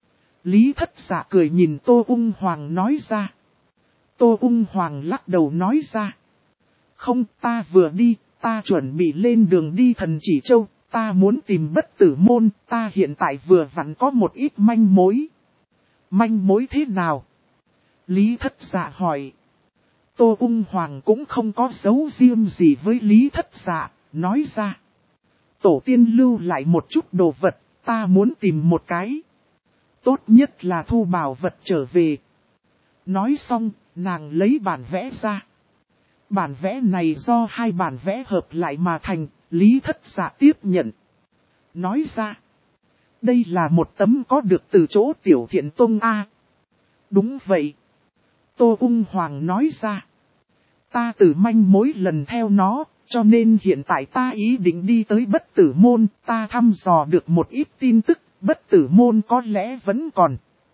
Lý Thất Dạ cười nhìn Tô Ung Hoàng nói ra. Tô Ung Hoàng lắc đầu nói ra. Không, ta vừa đi, ta chuẩn bị lên đường đi Thần Chỉ Châu, ta muốn tìm Bất Tử Môn, ta hiện tại vừa vặn có một ít manh mối. Manh mối thế nào? Lý Thất Dạ hỏi. Tô Ung Hoàng cũng không có giấu riêng gì với Lý Thất Dạ, nói ra. Tổ tiên lưu lại một chút đồ vật, ta muốn tìm một cái. Tốt nhất là thu bảo vật trở về. Nói xong, nàng lấy bản vẽ ra. Bản vẽ này do hai bản vẽ hợp lại mà thành, Lý Thất Dạ tiếp nhận. Nói ra, đây là một tấm có được từ chỗ Tiểu Thiện Tông A. Đúng vậy. Tô Ung Hoàng nói ra. Ta từ manh mối lần theo nó, cho nên hiện tại ta ý định đi tới Bất Tử Môn, ta thăm dò được một ít tin tức, Bất Tử Môn có lẽ vẫn còn.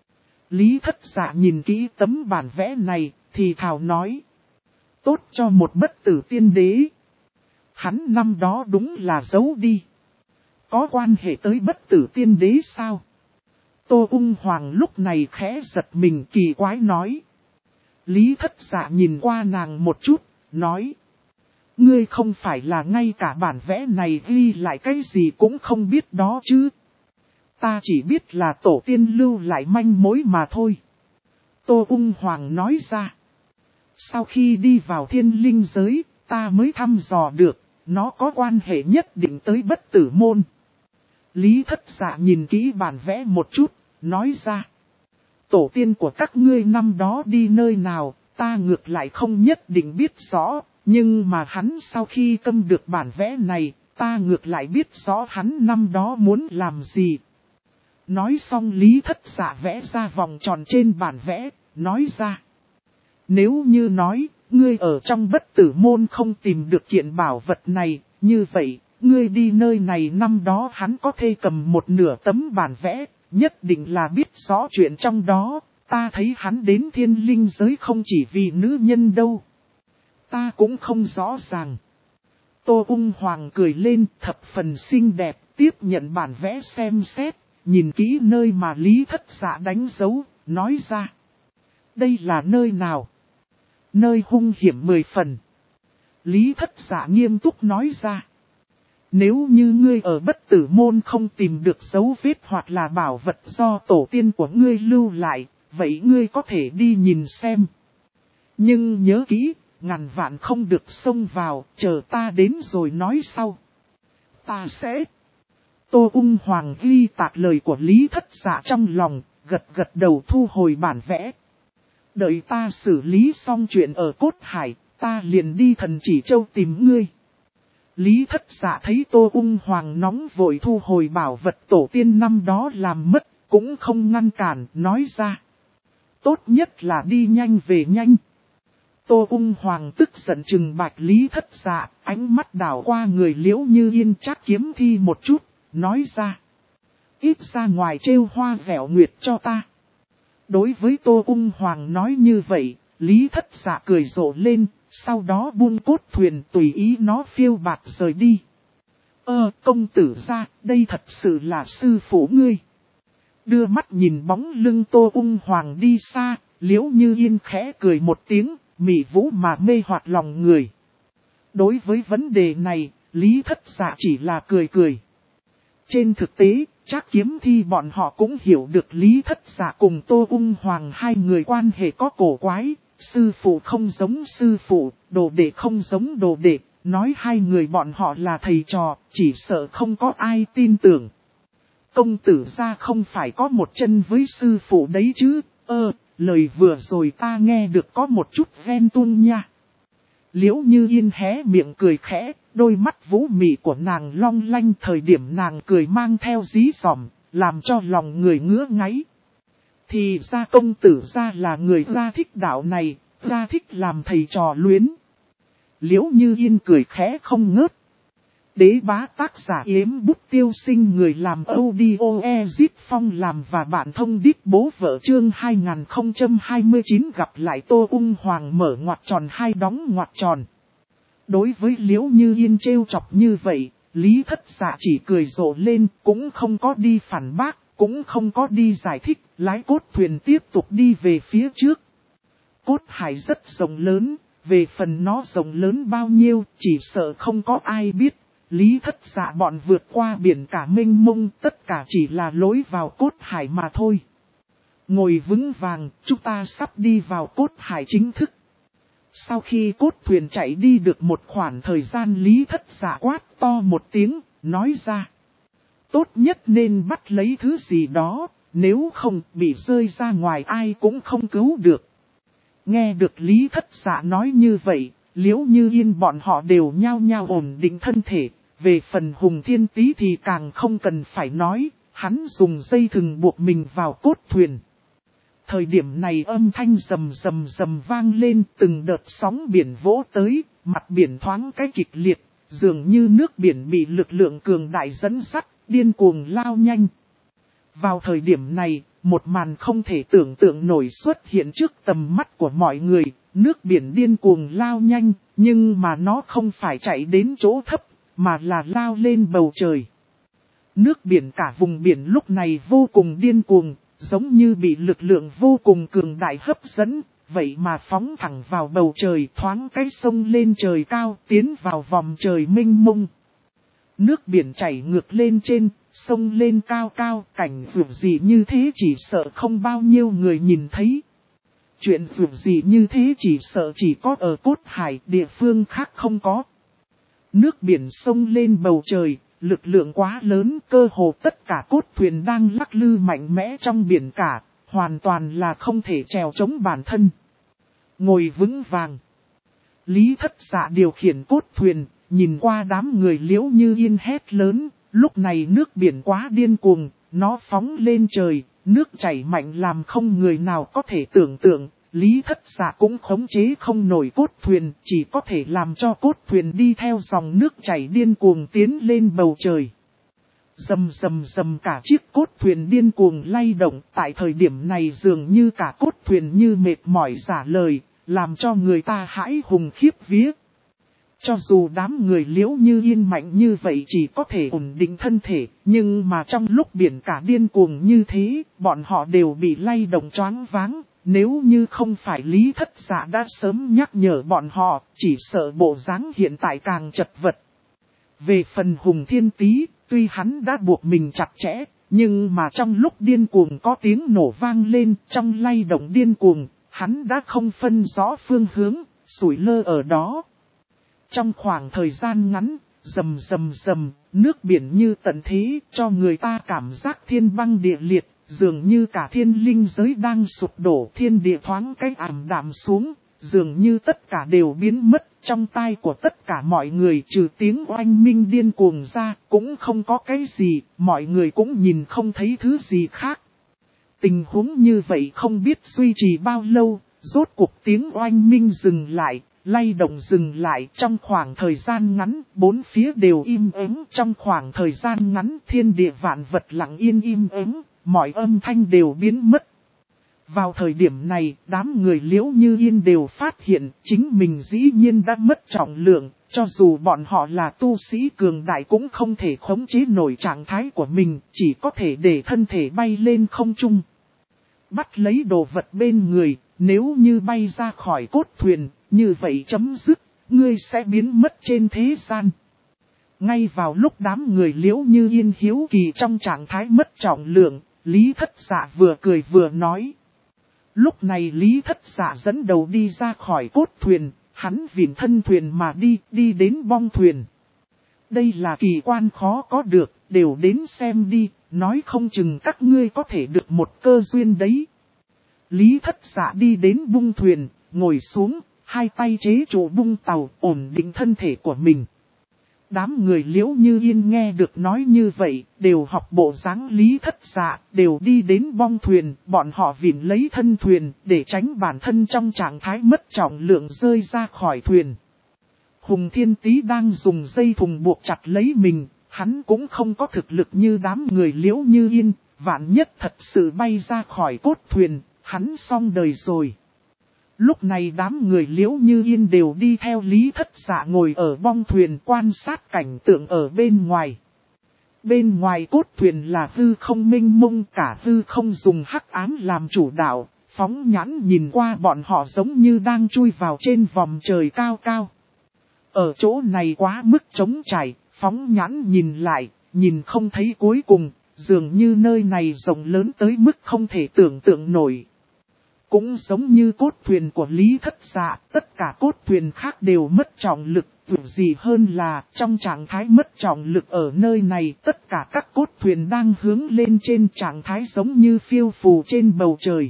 Lý Thất Dạ nhìn kỹ tấm bản vẽ này, thì thào nói. Tốt cho một bất tử tiên đế. Hắn năm đó đúng là giấu đi. Có quan hệ tới bất tử tiên đế sao? Tô Ung Hoàng lúc này khẽ giật mình kỳ quái nói. Lý Thất Dạ nhìn qua nàng một chút, nói. Ngươi không phải là ngay cả bản vẽ này ghi lại cái gì cũng không biết đó chứ. Ta chỉ biết là tổ tiên lưu lại manh mối mà thôi. Tô Ung Hoàng nói ra. Sau khi đi vào thiên linh giới, ta mới thăm dò được, nó có quan hệ nhất định tới Bất Tử Môn. Lý Thất Dạ nhìn kỹ bản vẽ một chút, nói ra. Tổ tiên của các ngươi năm đó đi nơi nào, ta ngược lại không nhất định biết rõ, nhưng mà hắn sau khi câm được bản vẽ này, ta ngược lại biết rõ hắn năm đó muốn làm gì. Nói xong Lý Thất Dạ vẽ ra vòng tròn trên bản vẽ, nói ra. Nếu như nói, ngươi ở trong Bất Tử Môn không tìm được kiện bảo vật này, như vậy, ngươi đi nơi này năm đó hắn có thể cầm một nửa tấm bản vẽ, nhất định là biết rõ chuyện trong đó, ta thấy hắn đến thiên linh giới không chỉ vì nữ nhân đâu. Ta cũng không rõ ràng. Tô Ung Hoàng cười lên thập phần xinh đẹp, tiếp nhận bản vẽ xem xét, nhìn kỹ nơi mà Lý Thất Dạ đánh dấu, nói ra. Đây là nơi nào? nơi hung hiểm 10 phần. Lý Thất Dạ nghiêm túc nói ra. Nếu như ngươi ở Bất Tử Môn không tìm được dấu vết hoặc là bảo vật do tổ tiên của ngươi lưu lại, vậy ngươi có thể đi nhìn xem. Nhưng nhớ kỹ, ngàn vạn không được xông vào, chờ ta đến rồi nói sau. Ta sẽ... Tô Ung Hoàng ghi tạc lời của Lý Thất Dạ trong lòng, gật gật đầu thu hồi bản vẽ. Đợi ta xử lý xong chuyện ở Cốt Hải, ta liền đi Thần Chỉ Châu tìm ngươi. Lý Thất Dạ thấy Tô Ung Hoàng nóng vội thu hồi bảo vật tổ tiên năm đó làm mất, cũng không ngăn cản, nói ra. Tốt nhất là đi nhanh về nhanh. Tô Ung Hoàng tức giận trừng bạch Lý Thất Dạ, ánh mắt đảo qua người Liễu Như Yên Trác Kiếm Thi một chút, nói ra. Ít ra ngoài trêu hoa vẻo nguyệt cho ta. Đối với Tô Ung Hoàng nói như vậy, Lý Thất Dạ cười rộ lên, sau đó buông cốt thuyền tùy ý nó phiêu bạt rời đi. Công tử ra, đây thật sự là sư phụ ngươi. Đưa mắt nhìn bóng lưng Tô Ung Hoàng đi xa, Liễu Như Yên khẽ cười một tiếng, mị vũ mà mê hoặc lòng người. Đối với vấn đề này, Lý Thất Dạ chỉ là cười cười. Trên thực tế, Trác Kiếm Thi bọn họ cũng hiểu được Lý Thất Dạ cùng Tô Ung Hoàng hai người quan hệ có cổ quái, sư phụ không giống sư phụ, đồ đệ không giống đồ đệ, nói hai người bọn họ là thầy trò, chỉ sợ không có ai tin tưởng. Công tử ra không phải có một chân với sư phụ đấy chứ, lời vừa rồi ta nghe được có một chút ghen tuông nha. Liễu Như Yên hé miệng cười khẽ, đôi mắt vũ mị của nàng long lanh thời điểm nàng cười mang theo dí dỏm, làm cho lòng người ngứa ngáy. Thì ra công tử ra là người ra thích đạo này, ra thích làm thầy trò luyến. Liễu Như Yên cười khẽ không ngớt. Đế bá tác giả Yếm Bút Tiêu Sinh, người làm audio Ezit Phong làm và bạn thông đít bố vợ chương 2029 gặp lại Tô Ung Hoàng mở ngoặc tròn hai đóng ngoặc tròn. Đối với Liễu Như Yên trêu chọc như vậy, Lý Thất Dạ chỉ cười rộ lên, cũng không có đi phản bác, cũng không có đi giải thích, lái cốt thuyền tiếp tục đi về phía trước. Cốt hải rất rộng lớn, về phần nó rộng lớn bao nhiêu, chỉ sợ không có ai biết. Lý Thất Dạ bọn vượt qua biển cả mênh mông, tất cả chỉ là lối vào cốt hải mà thôi. Ngồi vững vàng, chúng ta sắp đi vào cốt hải chính thức. Sau khi cốt thuyền chạy đi được một khoảng thời gian, Lý Thất Dạ quát to một tiếng, nói ra. Tốt nhất nên bắt lấy thứ gì đó, nếu không bị rơi ra ngoài ai cũng không cứu được. Nghe được Lý Thất Dạ nói như vậy, Liễu Như Yên bọn họ đều nhao nhao ổn định thân thể. Về phần Hùng Thiên Tý thì càng không cần phải nói, hắn dùng dây thừng buộc mình vào cốt thuyền. Thời điểm này âm thanh rầm rầm rầm vang lên, từng đợt sóng biển vỗ tới, mặt biển thoáng cái kịch liệt, dường như nước biển bị lực lượng cường đại dẫn dắt, điên cuồng lao nhanh. Vào thời điểm này, một màn không thể tưởng tượng nổi xuất hiện trước tầm mắt của mọi người, nước biển điên cuồng lao nhanh, nhưng mà nó không phải chạy đến chỗ thấp, mà là lao lên bầu trời. Nước biển cả vùng biển lúc này vô cùng điên cuồng, giống như bị lực lượng vô cùng cường đại hấp dẫn, vậy mà phóng thẳng vào bầu trời, thoáng cái sông lên trời cao, tiến vào vòng trời mênh mông. Nước biển chảy ngược lên trên, sông lên cao cao, cảnh vượt gì như thế chỉ sợ không bao nhiêu người nhìn thấy. Chuyện vượt gì như thế chỉ sợ chỉ có ở Cốt Hải, địa phương khác không có. Nước biển sông lên bầu trời, lực lượng quá lớn, cơ hồ tất cả cốt thuyền đang lắc lư mạnh mẽ trong biển cả, hoàn toàn là không thể trèo chống bản thân. Ngồi vững vàng. Lý Thất Dạ điều khiển cốt thuyền, nhìn qua đám người Liễu Như Yên hét lớn, lúc này nước biển quá điên cuồng, nó phóng lên trời, nước chảy mạnh làm không người nào có thể tưởng tượng. Lý Thất Dạ cũng khống chế không nổi cốt thuyền, chỉ có thể làm cho cốt thuyền đi theo dòng nước chảy điên cuồng tiến lên bầu trời. Rầm rầm rầm cả chiếc cốt thuyền điên cuồng lay động, tại thời điểm này dường như cả cốt thuyền như mệt mỏi giả lời, làm cho người ta hãi hùng khiếp vía. Cho dù đám người Liễu Như Yên mạnh như vậy chỉ có thể ổn định thân thể, nhưng mà trong lúc biển cả điên cuồng như thế, bọn họ đều bị lay động choáng váng. Nếu như không phải Lý Thất Dạ đã sớm nhắc nhở bọn họ, chỉ sợ bộ dáng hiện tại càng chật vật. Về phần Hùng Thiên Tý, tuy hắn đã buộc mình chặt chẽ, nhưng mà trong lúc điên cuồng có tiếng nổ vang lên, trong lay động điên cuồng, hắn đã không phân rõ phương hướng, sủi lơ ở đó. Trong khoảng thời gian ngắn, rầm rầm rầm, nước biển như tận thế, cho người ta cảm giác thiên băng địa liệt, dường như cả thiên linh giới đang sụp đổ, thiên địa thoáng cái ảm đạm xuống, dường như tất cả đều biến mất, trong tai của tất cả mọi người trừ tiếng oanh minh điên cuồng ra, cũng không có cái gì, mọi người cũng nhìn không thấy thứ gì khác. Tình huống như vậy không biết duy trì bao lâu, rốt cuộc tiếng oanh minh dừng lại, lay động dừng lại. Trong khoảng thời gian ngắn, bốn phía đều im ắng. Trong khoảng thời gian ngắn, thiên địa vạn vật lặng yên im ắng, mọi âm thanh đều biến mất. Vào thời điểm này, đám người Liễu Như Yên đều phát hiện chính mình dĩ nhiên đã mất trọng lượng, cho dù bọn họ là tu sĩ cường đại cũng không thể khống chế nổi trạng thái của mình, chỉ có thể để thân thể bay lên không trung. Bắt lấy đồ vật bên người, nếu như bay ra khỏi cốt thuyền, như vậy chấm dứt, ngươi sẽ biến mất trên thế gian. Ngay vào lúc đám người Liễu Như Yên hiếu kỳ trong trạng thái mất trọng lượng, Lý Thất Dạ vừa cười vừa nói. Lúc này Lý Thất Dạ dẫn đầu đi ra khỏi cốt thuyền, hắn vịn thân thuyền mà đi đến bong thuyền. Đây là kỳ quan khó có được, đều đến xem đi, nói không chừng các ngươi có thể được một cơ duyên đấy. Lý Thất Dạ đi đến bung thuyền, ngồi xuống, hai tay chế trụ bung tàu, ổn định thân thể của mình. Đám người Liễu Như Yên nghe được nói như vậy, đều học bộ dáng Lý Thất Dạ, đều đi đến bong thuyền, bọn họ vịn lấy thân thuyền, để tránh bản thân trong trạng thái mất trọng lượng rơi ra khỏi thuyền. Hùng Thiên Tý đang dùng dây thùng buộc chặt lấy mình, hắn cũng không có thực lực như đám người Liễu Như Yên, vạn nhất thật sự bay ra khỏi cốt thuyền, hắn xong đời rồi. Lúc này đám người Liễu Như Yên đều đi theo Lý Thất Dạ ngồi ở bong thuyền quan sát cảnh tượng ở bên ngoài. Bên ngoài cốt thuyền là hư không mênh mông, cả hư không dùng hắc ám làm chủ đạo, phóng nhãn nhìn qua bọn họ giống như đang chui vào trên vòm trời cao cao. Ở chỗ này quá mức trống trải, phóng nhãn nhìn lại, nhìn không thấy cuối cùng, dường như nơi này rộng lớn tới mức không thể tưởng tượng nổi. Cũng giống như cốt thuyền của Lý Thất Dạ, tất cả cốt thuyền khác đều mất trọng lực, dù gì hơn là trong trạng thái mất trọng lực ở nơi này, tất cả các cốt thuyền đang hướng lên trên trạng thái giống như phiêu phù trên bầu trời.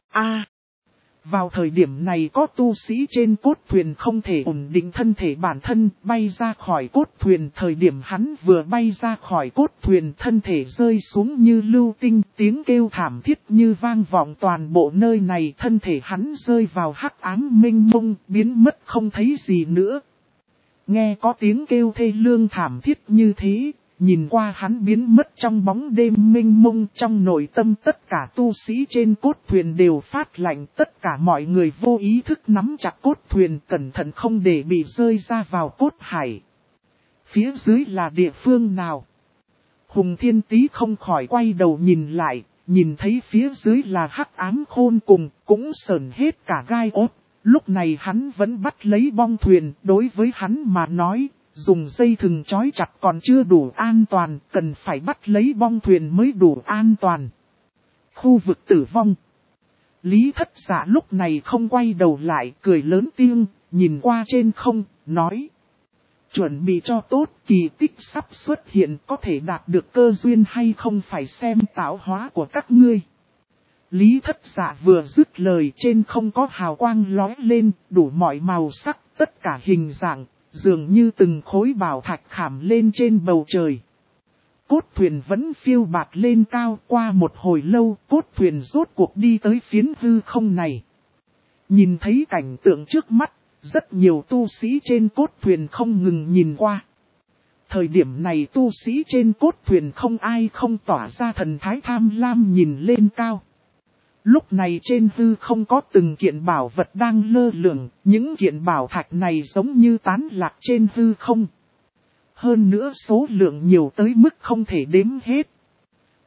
Vào thời điểm này có tu sĩ trên cốt thuyền không thể ổn định thân thể bản thân, bay ra khỏi cốt thuyền. Thời điểm hắn vừa bay ra khỏi cốt thuyền, thân thể rơi xuống như lưu tinh, tiếng kêu thảm thiết như vang vọng toàn bộ nơi này. Thân thể hắn rơi vào hắc ám mênh mông, biến mất không thấy gì nữa. Nghe có tiếng kêu thê lương thảm thiết như thế, nhìn qua hắn biến mất trong bóng đêm mênh mông, trong nội tâm tất cả tu sĩ trên cốt thuyền đều phát lạnh, tất cả mọi người vô ý thức nắm chặt cốt thuyền cẩn thận không để bị rơi ra vào cốt hải. Phía dưới là địa phương nào? Hùng Thiên Tý không khỏi quay đầu nhìn lại, nhìn thấy phía dưới là hắc ám khôn cùng, cũng sởn hết cả gai ốt. Lúc này hắn vẫn bắt lấy bong thuyền, đối với hắn mà nói, dùng dây thừng trói chặt còn chưa đủ an toàn, cần phải bắt lấy bong thuyền mới đủ an toàn. Khu vực tử vong. Lý Thất Dạ lúc này không quay đầu lại, cười lớn tiếng, nhìn qua trên không, nói. Chuẩn bị cho tốt, kỳ tích sắp xuất hiện, có thể đạt được cơ duyên hay không phải xem tạo hóa của các ngươi. Lý Thất Dạ vừa dứt lời, trên không có hào quang lóe lên, đủ mọi màu sắc, tất cả hình dạng, dường như từng khối bảo thạch khảm lên trên bầu trời. Cốt thuyền vẫn phiêu bạt lên cao, qua một hồi lâu, cốt thuyền rốt cuộc đi tới phiến hư không này. Nhìn thấy cảnh tượng trước mắt, rất nhiều tu sĩ trên cốt thuyền không ngừng nhìn qua. Thời điểm này tu sĩ trên cốt thuyền không ai không tỏa ra thần thái tham lam nhìn lên cao. Lúc này trên hư không có từng kiện bảo vật đang lơ lửng, những kiện bảo thạch này giống như tán lạc trên hư không. Hơn nữa số lượng nhiều tới mức không thể đếm hết.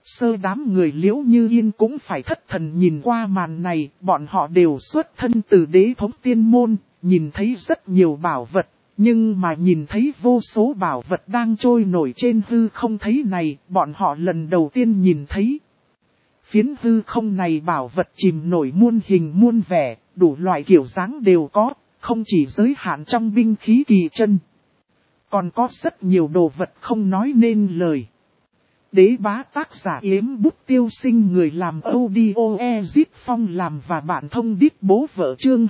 Sơ đám người Liễu Như Yên cũng phải thất thần nhìn qua màn này, bọn họ đều xuất thân từ đế thống tiên môn, nhìn thấy rất nhiều bảo vật, nhưng mà nhìn thấy vô số bảo vật đang trôi nổi trên hư không thấy này, bọn họ lần đầu tiên nhìn thấy. Phiến hư không này bảo vật chìm nổi muôn hình muôn vẻ, đủ loại kiểu dáng đều có, không chỉ giới hạn trong binh khí kỳ chân. Còn có rất nhiều đồ vật không nói nên lời. Đế bá tác giả Yếm Bút Tiêu Sinh, người làm audio Ezit Phong làm và bạn thông đít bố vợ chương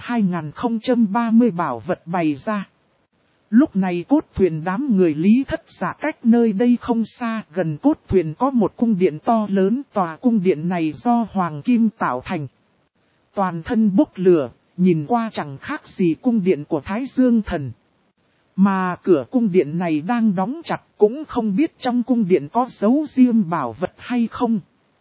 2030 bảo vật bày ra. Lúc này cốt thuyền đám người Lý Thất Dạ cách nơi đây không xa, gần cốt thuyền có một cung điện to lớn, tòa cung điện này do hoàng kim tạo thành. Toàn thân bốc lửa, nhìn qua chẳng khác gì cung điện của Thái Dương Thần. Mà cửa cung điện này đang đóng chặt, cũng không biết trong cung điện có dấu riêng bảo vật hay không.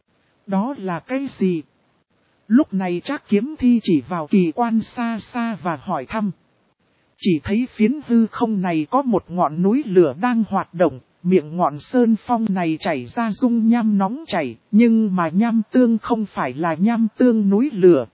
Đó là cái gì? Lúc này Trác Kiếm Thi chỉ vào kỳ quan xa xa và hỏi thăm. Chỉ thấy phiến hư không này có một ngọn núi lửa đang hoạt động, miệng ngọn sơn phong này chảy ra dung nham nóng chảy, nhưng mà nham tương không phải là nham tương núi lửa,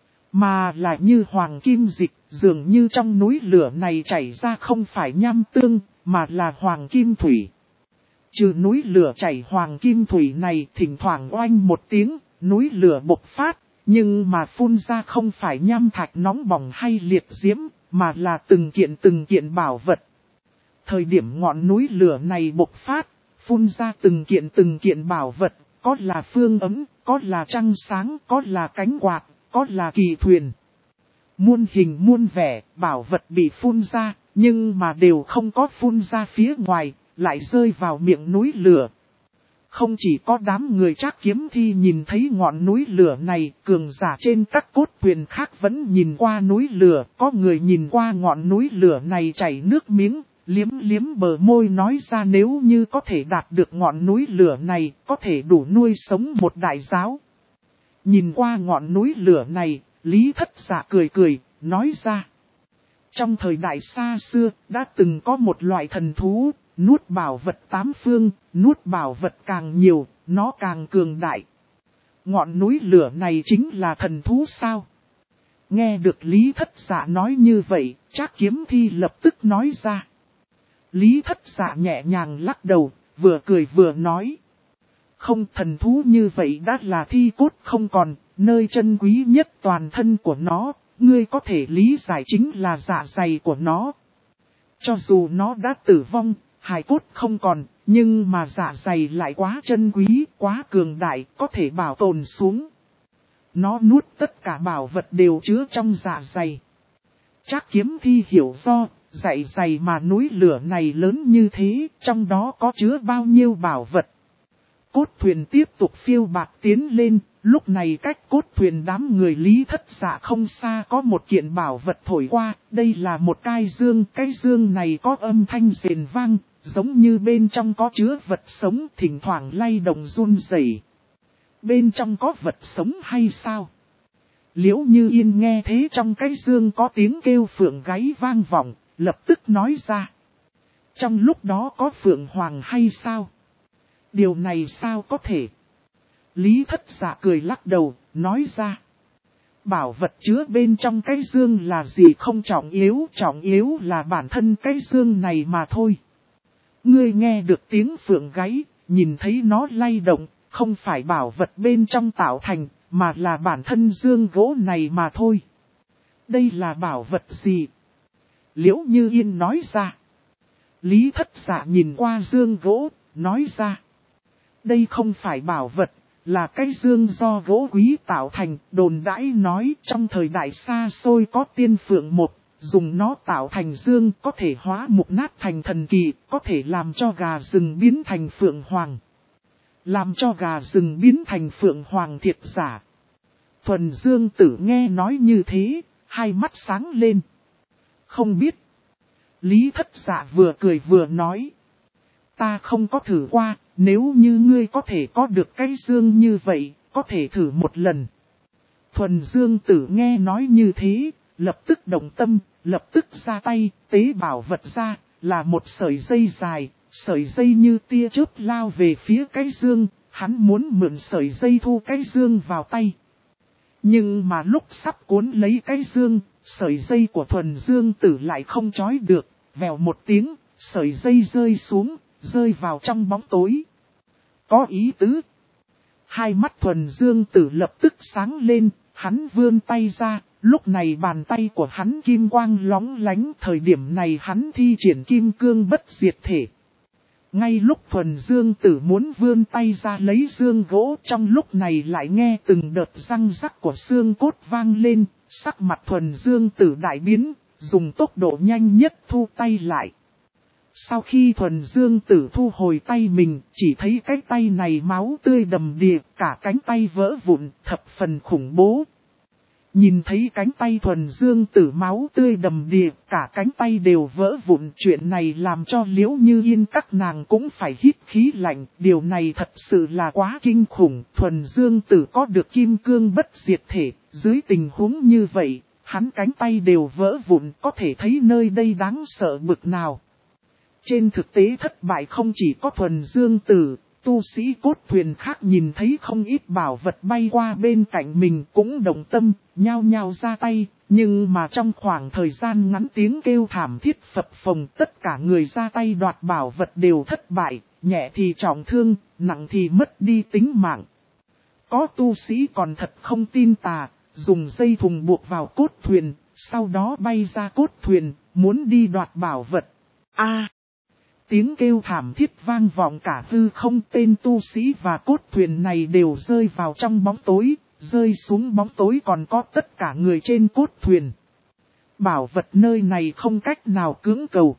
mà là như hoàng kim dịch, dường như trong núi lửa này chảy ra không phải nham tương, mà là hoàng kim thủy. Trừ núi lửa chảy hoàng kim thủy này, thỉnh thoảng oanh một tiếng, núi lửa bộc phát, nhưng mà phun ra không phải nham thạch nóng bỏng hay liệt diễm, mà là từng kiện bảo vật. Thời điểm ngọn núi lửa này bộc phát, phun ra từng kiện bảo vật, có là phương ấm, có là trăng sáng, có là cánh quạt, có là kỳ thuyền. Muôn hình muôn vẻ, bảo vật bị phun ra, nhưng mà đều không có phun ra phía ngoài, lại rơi vào miệng núi lửa. Không chỉ có đám người Trác Kiếm Thi nhìn thấy ngọn núi lửa này, cường giả trên các cốt thuyền khác vẫn nhìn qua núi lửa, có người nhìn qua ngọn núi lửa này chảy nước miếng, liếm bờ môi nói ra nếu như có thể đạt được ngọn núi lửa này, có thể đủ nuôi sống một đại giáo. Nhìn qua ngọn núi lửa này, Lý Thất Dạ cười, nói ra. Trong thời đại xa xưa, đã từng có một loại thần thú, nuốt bảo vật tám phương, nuốt bảo vật càng nhiều, nó càng cường đại. Ngọn núi lửa này chính là thần thú sao? Nghe được Lý Thất Dạ nói như vậy, Trác Kiếm Thi lập tức nói ra. Lý Thất Dạ nhẹ nhàng lắc đầu, vừa cười vừa nói. Không, thần thú như vậy đã là thi cốt không còn, nơi chân quý nhất toàn thân của nó, ngươi có thể lý giải chính là dạ dày của nó. Cho dù nó đã tử vong, hài cốt không còn, nhưng mà dạ dày lại quá chân quý, quá cường đại, có thể bảo tồn xuống. Nó nuốt tất cả bảo vật đều chứa trong dạ dày. Trác Kiếm Thi hiểu do, dạ dày mà núi lửa này lớn như thế, trong đó có chứa bao nhiêu bảo vật. Cốt thuyền tiếp tục phiêu bạt tiến lên, lúc này cách cốt thuyền đám người Lý Thất Dạ không xa có một kiện bảo vật thổi qua, đây là một cái dương này có âm thanh rền vang, giống như bên trong có chứa vật sống thỉnh thoảng lay động run rẩy. Bên trong có vật sống hay sao? Liễu Như Yên nghe thế trong cái dương có tiếng kêu phượng gáy vang vọng, lập tức nói ra. Trong lúc đó có phượng hoàng hay sao? Điều này sao có thể? Lý Thất Dạ cười lắc đầu, nói ra. Bảo vật chứa bên trong cái dương là gì không trọng yếu là bản thân cái dương này mà thôi. Ngươi nghe được tiếng phượng gáy, nhìn thấy nó lay động, không phải bảo vật bên trong tạo thành, mà là bản thân dương gỗ này mà thôi. Đây là bảo vật gì? Liễu Như Yên nói ra. Lý Thất Dạ nhìn qua dương gỗ, nói ra. Đây không phải bảo vật, là cái dương do gỗ quý tạo thành, đồn đãi nói trong thời đại xa xôi có tiên phượng một, dùng nó tạo thành dương có thể hóa mục nát thành thần kỳ, có thể làm cho gà rừng biến thành phượng hoàng. Làm cho gà rừng biến thành phượng hoàng thiệt giả. Thuần Dương Tử nghe nói như thế, hai mắt sáng lên. Không biết. Lý Thất Dạ vừa cười vừa nói. Ta không có thử qua, nếu như ngươi có thể có được cái dương như vậy, có thể thử một lần. Thuần Dương Tử nghe nói như thế, lập tức động tâm, lập tức ra tay, tế bảo vật ra, là một sợi dây dài, sợi dây như tia chớp lao về phía cái dương, hắn muốn mượn sợi dây thu cái dương vào tay. Nhưng mà lúc sắp cuốn lấy cái dương, sợi dây của thuần dương tử lại không trói được, vèo một tiếng, sợi dây rơi xuống, rơi vào trong bóng tối. Có ý tứ. Hai mắt thuần dương tử lập tức sáng lên, hắn vươn tay ra, lúc này bàn tay của hắn kim quang lóng lánh, thời điểm này hắn thi triển kim cương bất diệt thể. Ngay lúc thuần dương tử muốn vươn tay ra lấy dương gỗ, trong lúc này lại nghe từng đợt răng rắc của xương cốt vang lên, sắc mặt thuần dương tử đại biến, dùng tốc độ nhanh nhất thu tay lại. Sau khi thuần dương tử thu hồi tay mình, chỉ thấy cái tay này máu tươi đầm đìa, cả cánh tay vỡ vụn, thập phần khủng bố. Nhìn thấy cánh tay thuần dương tử máu tươi đầm đìa, cả cánh tay đều vỡ vụn, chuyện này làm cho Liễu Như Yên các nàng cũng phải hít khí lạnh, điều này thật sự là quá kinh khủng. Thuần dương tử có được kim cương bất diệt thể, dưới tình huống như vậy, hắn cánh tay đều vỡ vụn, có thể thấy nơi đây đáng sợ bực nào. Trên thực tế thất bại không chỉ có thuần dương tử, tu sĩ cốt thuyền khác nhìn thấy không ít bảo vật bay qua bên cạnh mình cũng động tâm, nhao nhao ra tay, nhưng mà trong khoảng thời gian ngắn tiếng kêu thảm thiết phập phồng, tất cả người ra tay đoạt bảo vật đều thất bại, nhẹ thì trọng thương, nặng thì mất đi tính mạng. Có tu sĩ còn thật không tin tà, dùng dây thùng buộc vào cốt thuyền, sau đó bay ra cốt thuyền, muốn đi đoạt bảo vật. Tiếng kêu thảm thiết vang vọng cả hư không, tên tu sĩ và cốt thuyền này đều rơi vào trong bóng tối, rơi xuống bóng tối còn có tất cả người trên cốt thuyền. Bảo vật nơi này không cách nào cưỡng cầu.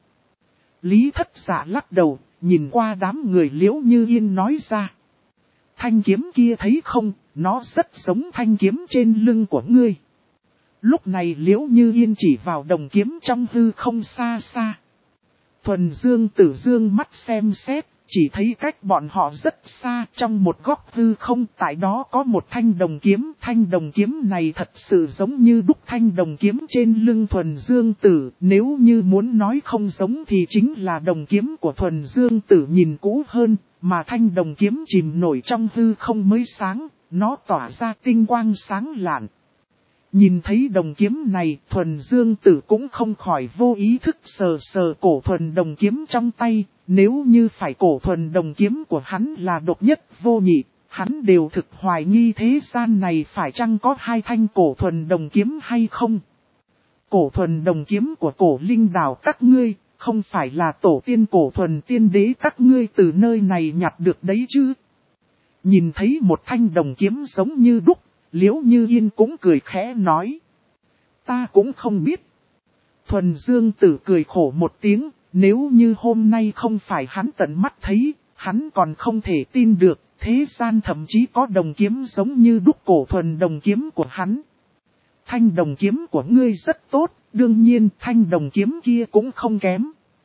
Lý Thất Dạ lắc đầu, nhìn qua đám người Liễu Như Yên nói ra. Thanh kiếm kia thấy không, nó rất giống thanh kiếm trên lưng của ngươi. Lúc này Liễu Như Yên chỉ vào đồng kiếm trong hư không xa xa. Thuần dương tử dương mắt xem xét, chỉ thấy cách bọn họ rất xa, trong một góc hư không, tại đó có một thanh đồng kiếm này thật sự giống như đúc thanh đồng kiếm trên lưng thuần dương tử, nếu như muốn nói không giống thì chính là đồng kiếm của thuần dương tử nhìn cũ hơn, mà thanh đồng kiếm chìm nổi trong hư không mới sáng, nó tỏa ra tinh quang sáng lạn. Nhìn thấy đồng kiếm này, thuần dương tử cũng không khỏi vô ý thức sờ sờ cổ thuần đồng kiếm trong tay, nếu như phải cổ thuần đồng kiếm của hắn là độc nhất vô nhị, hắn đều thực hoài nghi thế gian này phải chăng có hai thanh cổ thuần đồng kiếm hay không. Cổ thuần đồng kiếm của cổ linh đảo các ngươi, không phải là tổ tiên cổ thuần tiên đế các ngươi từ nơi này nhặt được đấy chứ. Nhìn thấy một thanh đồng kiếm giống như đúc, Liễu Như Yên cũng cười khẽ nói. Ta cũng không biết. Thuần dương tử cười khổ một tiếng, nếu như hôm nay không phải hắn tận mắt thấy, hắn còn không thể tin được, thế gian thậm chí có đồng kiếm giống như đúc cổ thuần đồng kiếm của hắn. Thanh đồng kiếm của ngươi rất tốt, đương nhiên thanh đồng kiếm kia cũng không kém.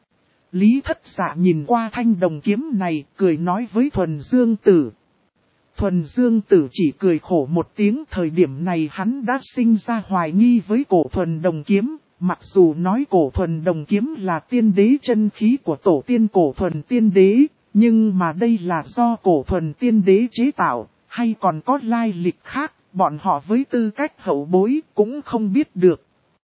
Lý Thất Dạ nhìn qua thanh đồng kiếm này, cười nói với thuần dương tử. Thuần dương tử chỉ cười khổ một tiếng, thời điểm này hắn đã sinh ra hoài nghi với cổ thuần đồng kiếm, mặc dù nói cổ thuần đồng kiếm là tiên đế chân khí của tổ tiên cổ thuần tiên đế, nhưng mà đây là do cổ thuần tiên đế chế tạo, hay còn có lai lịch khác, bọn họ với tư cách hậu bối cũng không biết được.